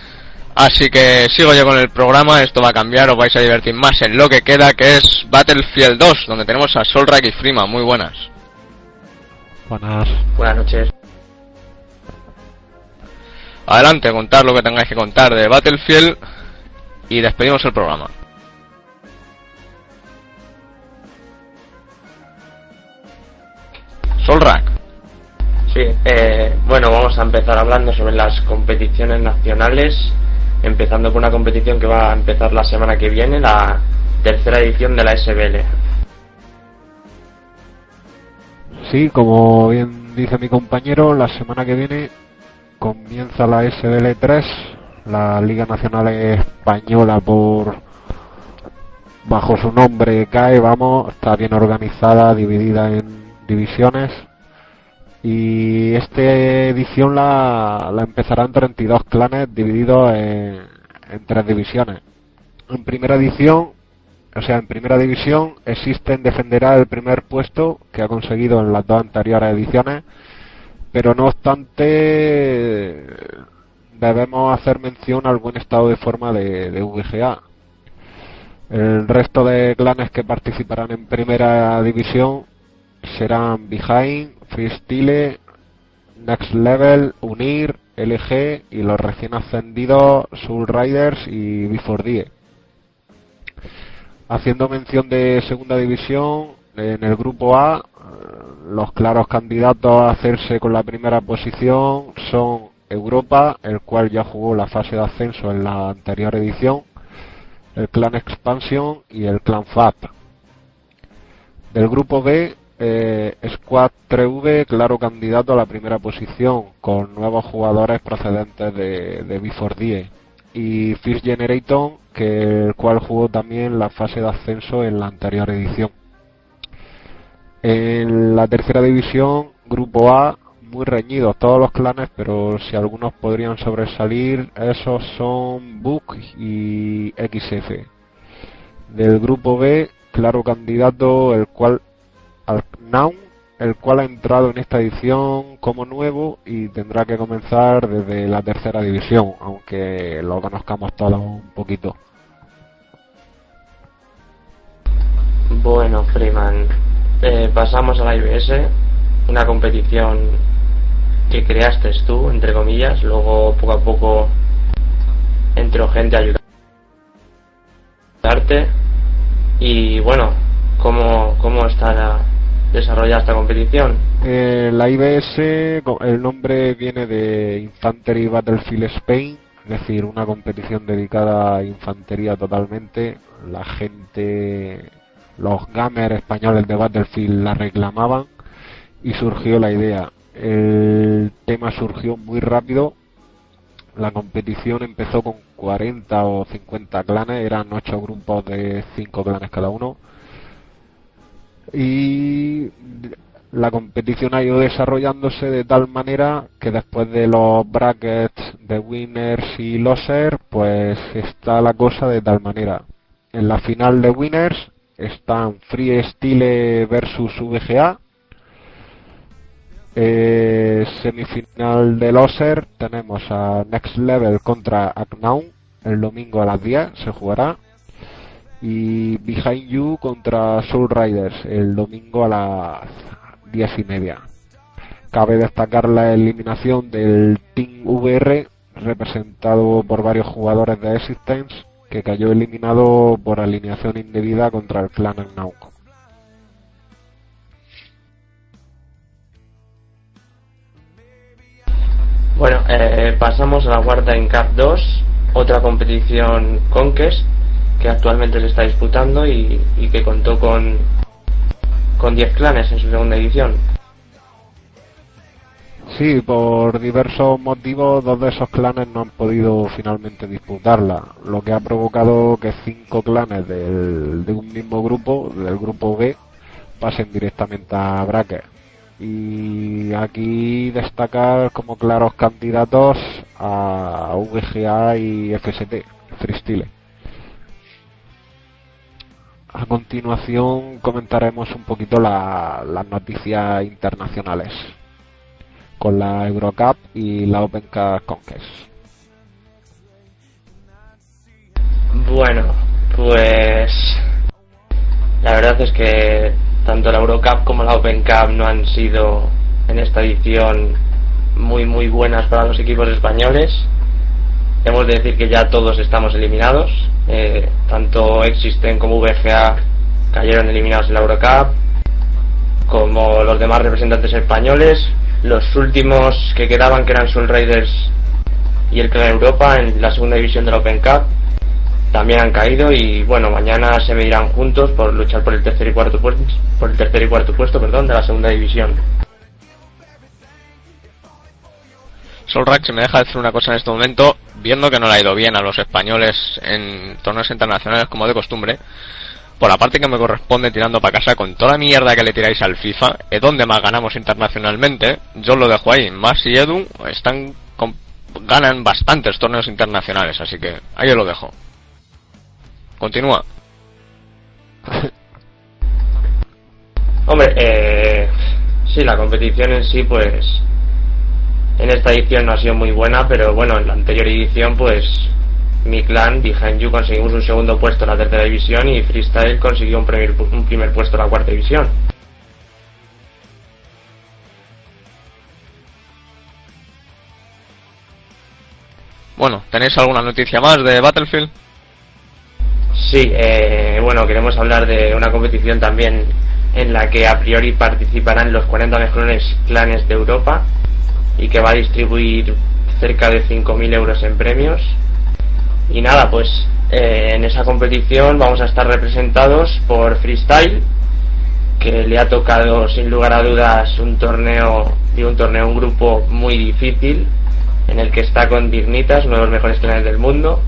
Así que sigo yo con el programa. Esto va a cambiar, os vais a divertir más en lo que queda, que es Battlefield 2, donde tenemos a Solrak y Freeman. Muy buenas. Buenas. Buenas noches. Adelante, contar lo que tengáis que contar de Battlefield y despedimos el programa. Solrak. Sí, bueno, vamos a empezar hablando sobre las competiciones nacionales, empezando por una competición que va a empezar la semana que viene, la tercera edición de la SBL. Sí, como bien dice mi compañero, la semana que viene comienza la SBL 3, la Liga Nacional Española bajo su nombre CAE, vamos, está bien organizada, dividida en divisiones, y esta edición la empezarán 32 clanes divididos en 3 divisiones. En primera división Existen defenderá el primer puesto que ha conseguido en las 2 anteriores ediciones, pero no obstante debemos hacer mención al buen estado de forma de VGA. El resto de clanes que participarán en primera división serán Behind, Freestyle, Next Level, Unir, LG y los recién ascendidos Soul Riders y Before. Haciendo mención de segunda división, en el grupo A, los claros candidatos a hacerse con la primera posición son Europa, el cual ya jugó la fase de ascenso en la anterior edición, el Clan Expansion y el Clan FAT. Del grupo B, Squad 3V, claro candidato a la primera posición, con nuevos jugadores procedentes de Before, y First Generation, el cual jugó también la fase de ascenso en la anterior edición. En la tercera división, grupo A, muy reñidos todos los clanes, pero si algunos podrían sobresalir, esos son Book y XF. Del grupo B, claro candidato, el cual ha entrado en esta edición como nuevo y tendrá que comenzar desde la tercera división, aunque lo conozcamos todos un poquito. Bueno, Freeman, pasamos a la IBS, una competición que creaste tú, entre comillas, luego poco a poco entró gente a ayudarte. Y bueno, ¿cómo está desarrollada esta competición? La IBS, el nombre viene de Infantry Battlefield Spain, es decir, una competición dedicada a infantería totalmente. La gente, los gamers españoles de Battlefield la reclamaban y surgió la idea. El tema surgió muy rápido. La competición empezó con 40 o 50 clanes, eran 8 grupos de 5 clanes cada uno. Y la competición ha ido desarrollándose de tal manera que después de los brackets de winners y losers, pues está la cosa de tal manera. En la final de winners están Freestyle versus VGA. Semifinal de loser tenemos a Next Level contra Aknaun, el domingo a las 10 se jugará, y Behind You contra Soul Riders el domingo a las 10:30. Cabe destacar la eliminación del Team VR, representado por varios jugadores de Existence, que cayó eliminado por alineación indebida contra el clan Aknaun. Bueno, pasamos a la Wartime Cup 2, otra competición Conquest que actualmente se está disputando y que contó con 10 clanes en su segunda edición. Sí, por diversos motivos, 2 de esos clanes no han podido finalmente disputarla, lo que ha provocado que 5 clanes de un mismo grupo, del grupo B, pasen directamente a bracket. Y aquí destacar como claros candidatos a VGA y FST, Freestyle. A continuación comentaremos un poquito las noticias internacionales, con la Eurocup y la Open Cup Conquest. Bueno, pues la verdad es que tanto la Eurocup como la Open Cup no han sido en esta edición muy buenas para los equipos españoles. Hemos de decir que ya todos estamos eliminados, tanto Existen como VGA cayeron eliminados en la Eurocup, como los demás representantes españoles. Los últimos que quedaban, que eran Soul Raiders y el Clan Europa en la segunda división de la Open Cup, también han caído. Y bueno, mañana se medirán juntos por luchar por el tercer y cuarto puesto de la segunda división. Solrak, si me deja decir una cosa en este momento, viendo que no le ha ido bien a los españoles en torneos internacionales como de costumbre, por la parte que me corresponde tirando para casa, con toda la mierda que le tiráis al FIFA, es donde más ganamos internacionalmente. Yo lo dejo ahí. Mas y Edu ganan bastantes torneos internacionales, así que ahí os lo dejo. Continúa. Hombre, sí, la competición en sí, pues en esta edición no ha sido muy buena, pero bueno, en la anterior edición, pues mi clan, Behind You, conseguimos un segundo puesto en la tercera división y Freestyle consiguió un primer puesto en la cuarta división. Bueno, ¿tenéis alguna noticia más de Battlefield? Sí, bueno, queremos hablar de una competición también en la que a priori participarán los 40 mejores clanes de Europa y que va a distribuir cerca de 5.000 euros en premios. Y nada, pues en esa competición vamos a estar representados por Freestyle, que le ha tocado sin lugar a dudas un grupo muy difícil, en el que está con Dignitas, uno de los mejores clanes del mundo.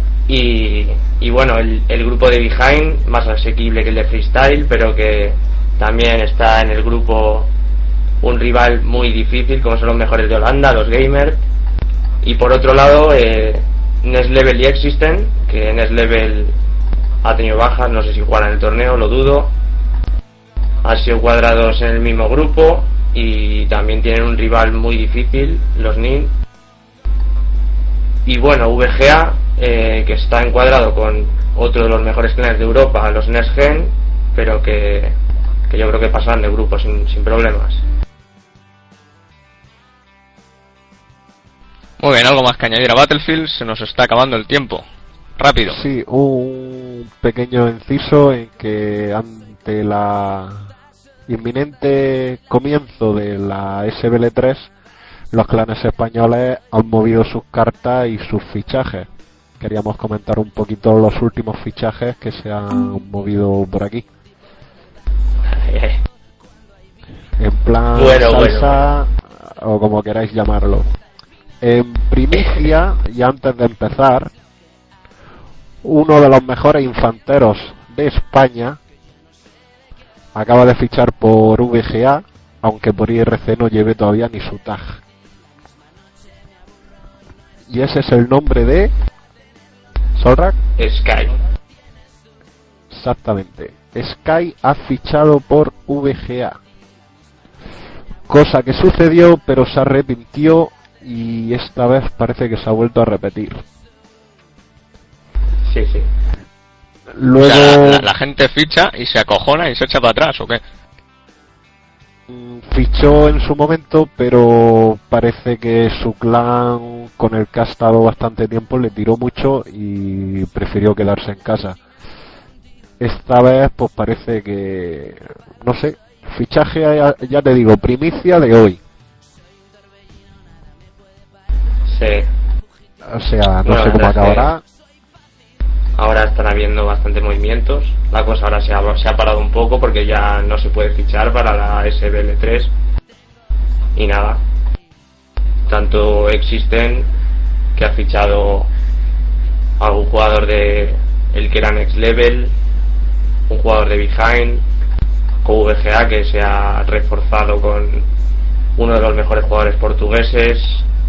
Y bueno, el grupo de Behind, más asequible que el de Freestyle, pero que También está en el grupo un rival muy difícil, como son los mejores de Holanda, los Gamers. Y por otro lado, Next Level y Existen, que Next Level ha tenido bajas, no sé si jugarán el torneo, lo dudo. Han sido cuadrados en el mismo grupo y también tienen un rival muy difícil, los NIN. Y bueno, VGA, que está encuadrado con otro de los mejores clanes de Europa, los Next Gen, pero que yo creo que pasarán de grupo sin problemas. Muy bien, algo más que añadir a Battlefield, se nos está acabando el tiempo. Rápido. Sí, un pequeño inciso en que ante la inminente comienzo de la SBL3, los clanes españoles han movido sus cartas y sus fichajes. Queríamos comentar un poquito los últimos fichajes que se han movido por aquí. En plan salsa, o como queráis llamarlo. En primicia, y antes de empezar, uno de los mejores infanteros de España acaba de fichar por VGA, aunque por IRC no lleve todavía ni su tag. Y ese es el nombre de Solrak. Sky. Exactamente. Sky ha fichado por VGA. Cosa que sucedió, pero se arrepintió y esta vez parece que se ha vuelto a repetir. Sí. Luego... O sea, la gente ficha y se acojona y se echa para atrás, ¿o qué? Fichó en su momento, pero parece que su clan, con el que ha estado bastante tiempo, le tiró mucho y prefirió quedarse en casa. Esta vez pues parece que... no sé, fichaje, ya te digo, primicia de hoy. Sí. O sea, no sé cómo acabará. Ahora están habiendo bastante movimientos. La cosa ahora se ha parado un poco porque ya no se puede fichar para la SBL3. Y nada. Tanto Existen, que ha fichado a algún jugador de el que era Next Level, un jugador de Behind, con VGA, que se ha reforzado con uno de los mejores jugadores portugueses,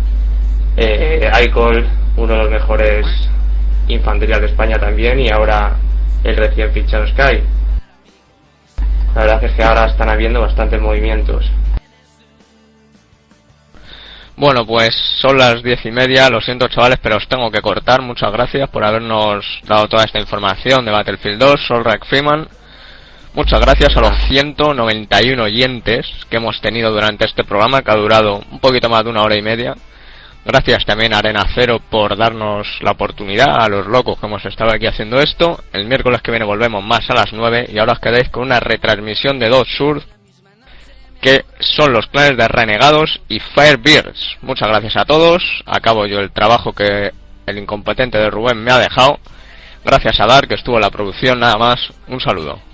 Icol, uno de los mejores infanterías de España también, y ahora el recién fichado Sky. La verdad es que ahora están habiendo bastantes movimientos. Bueno, pues son las 10:30, lo siento chavales, pero os tengo que cortar. Muchas gracias por habernos dado toda esta información de Battlefield 2, Solrak Freeman. Muchas gracias a los 191 oyentes que hemos tenido durante este programa, que ha durado un poquito más de 1 hora y media. Gracias también a Arena Cero por darnos la oportunidad, a los locos que hemos estado aquí haciendo esto. El miércoles que viene volvemos más a las 9 y ahora os quedáis con una retransmisión de Dot Sur, que son los clanes de Renegados y Firebirds. Muchas gracias a todos. Acabo yo el trabajo que el incompetente de Rubén me ha dejado. Gracias a Dar, que estuvo en la producción, nada más. Un saludo.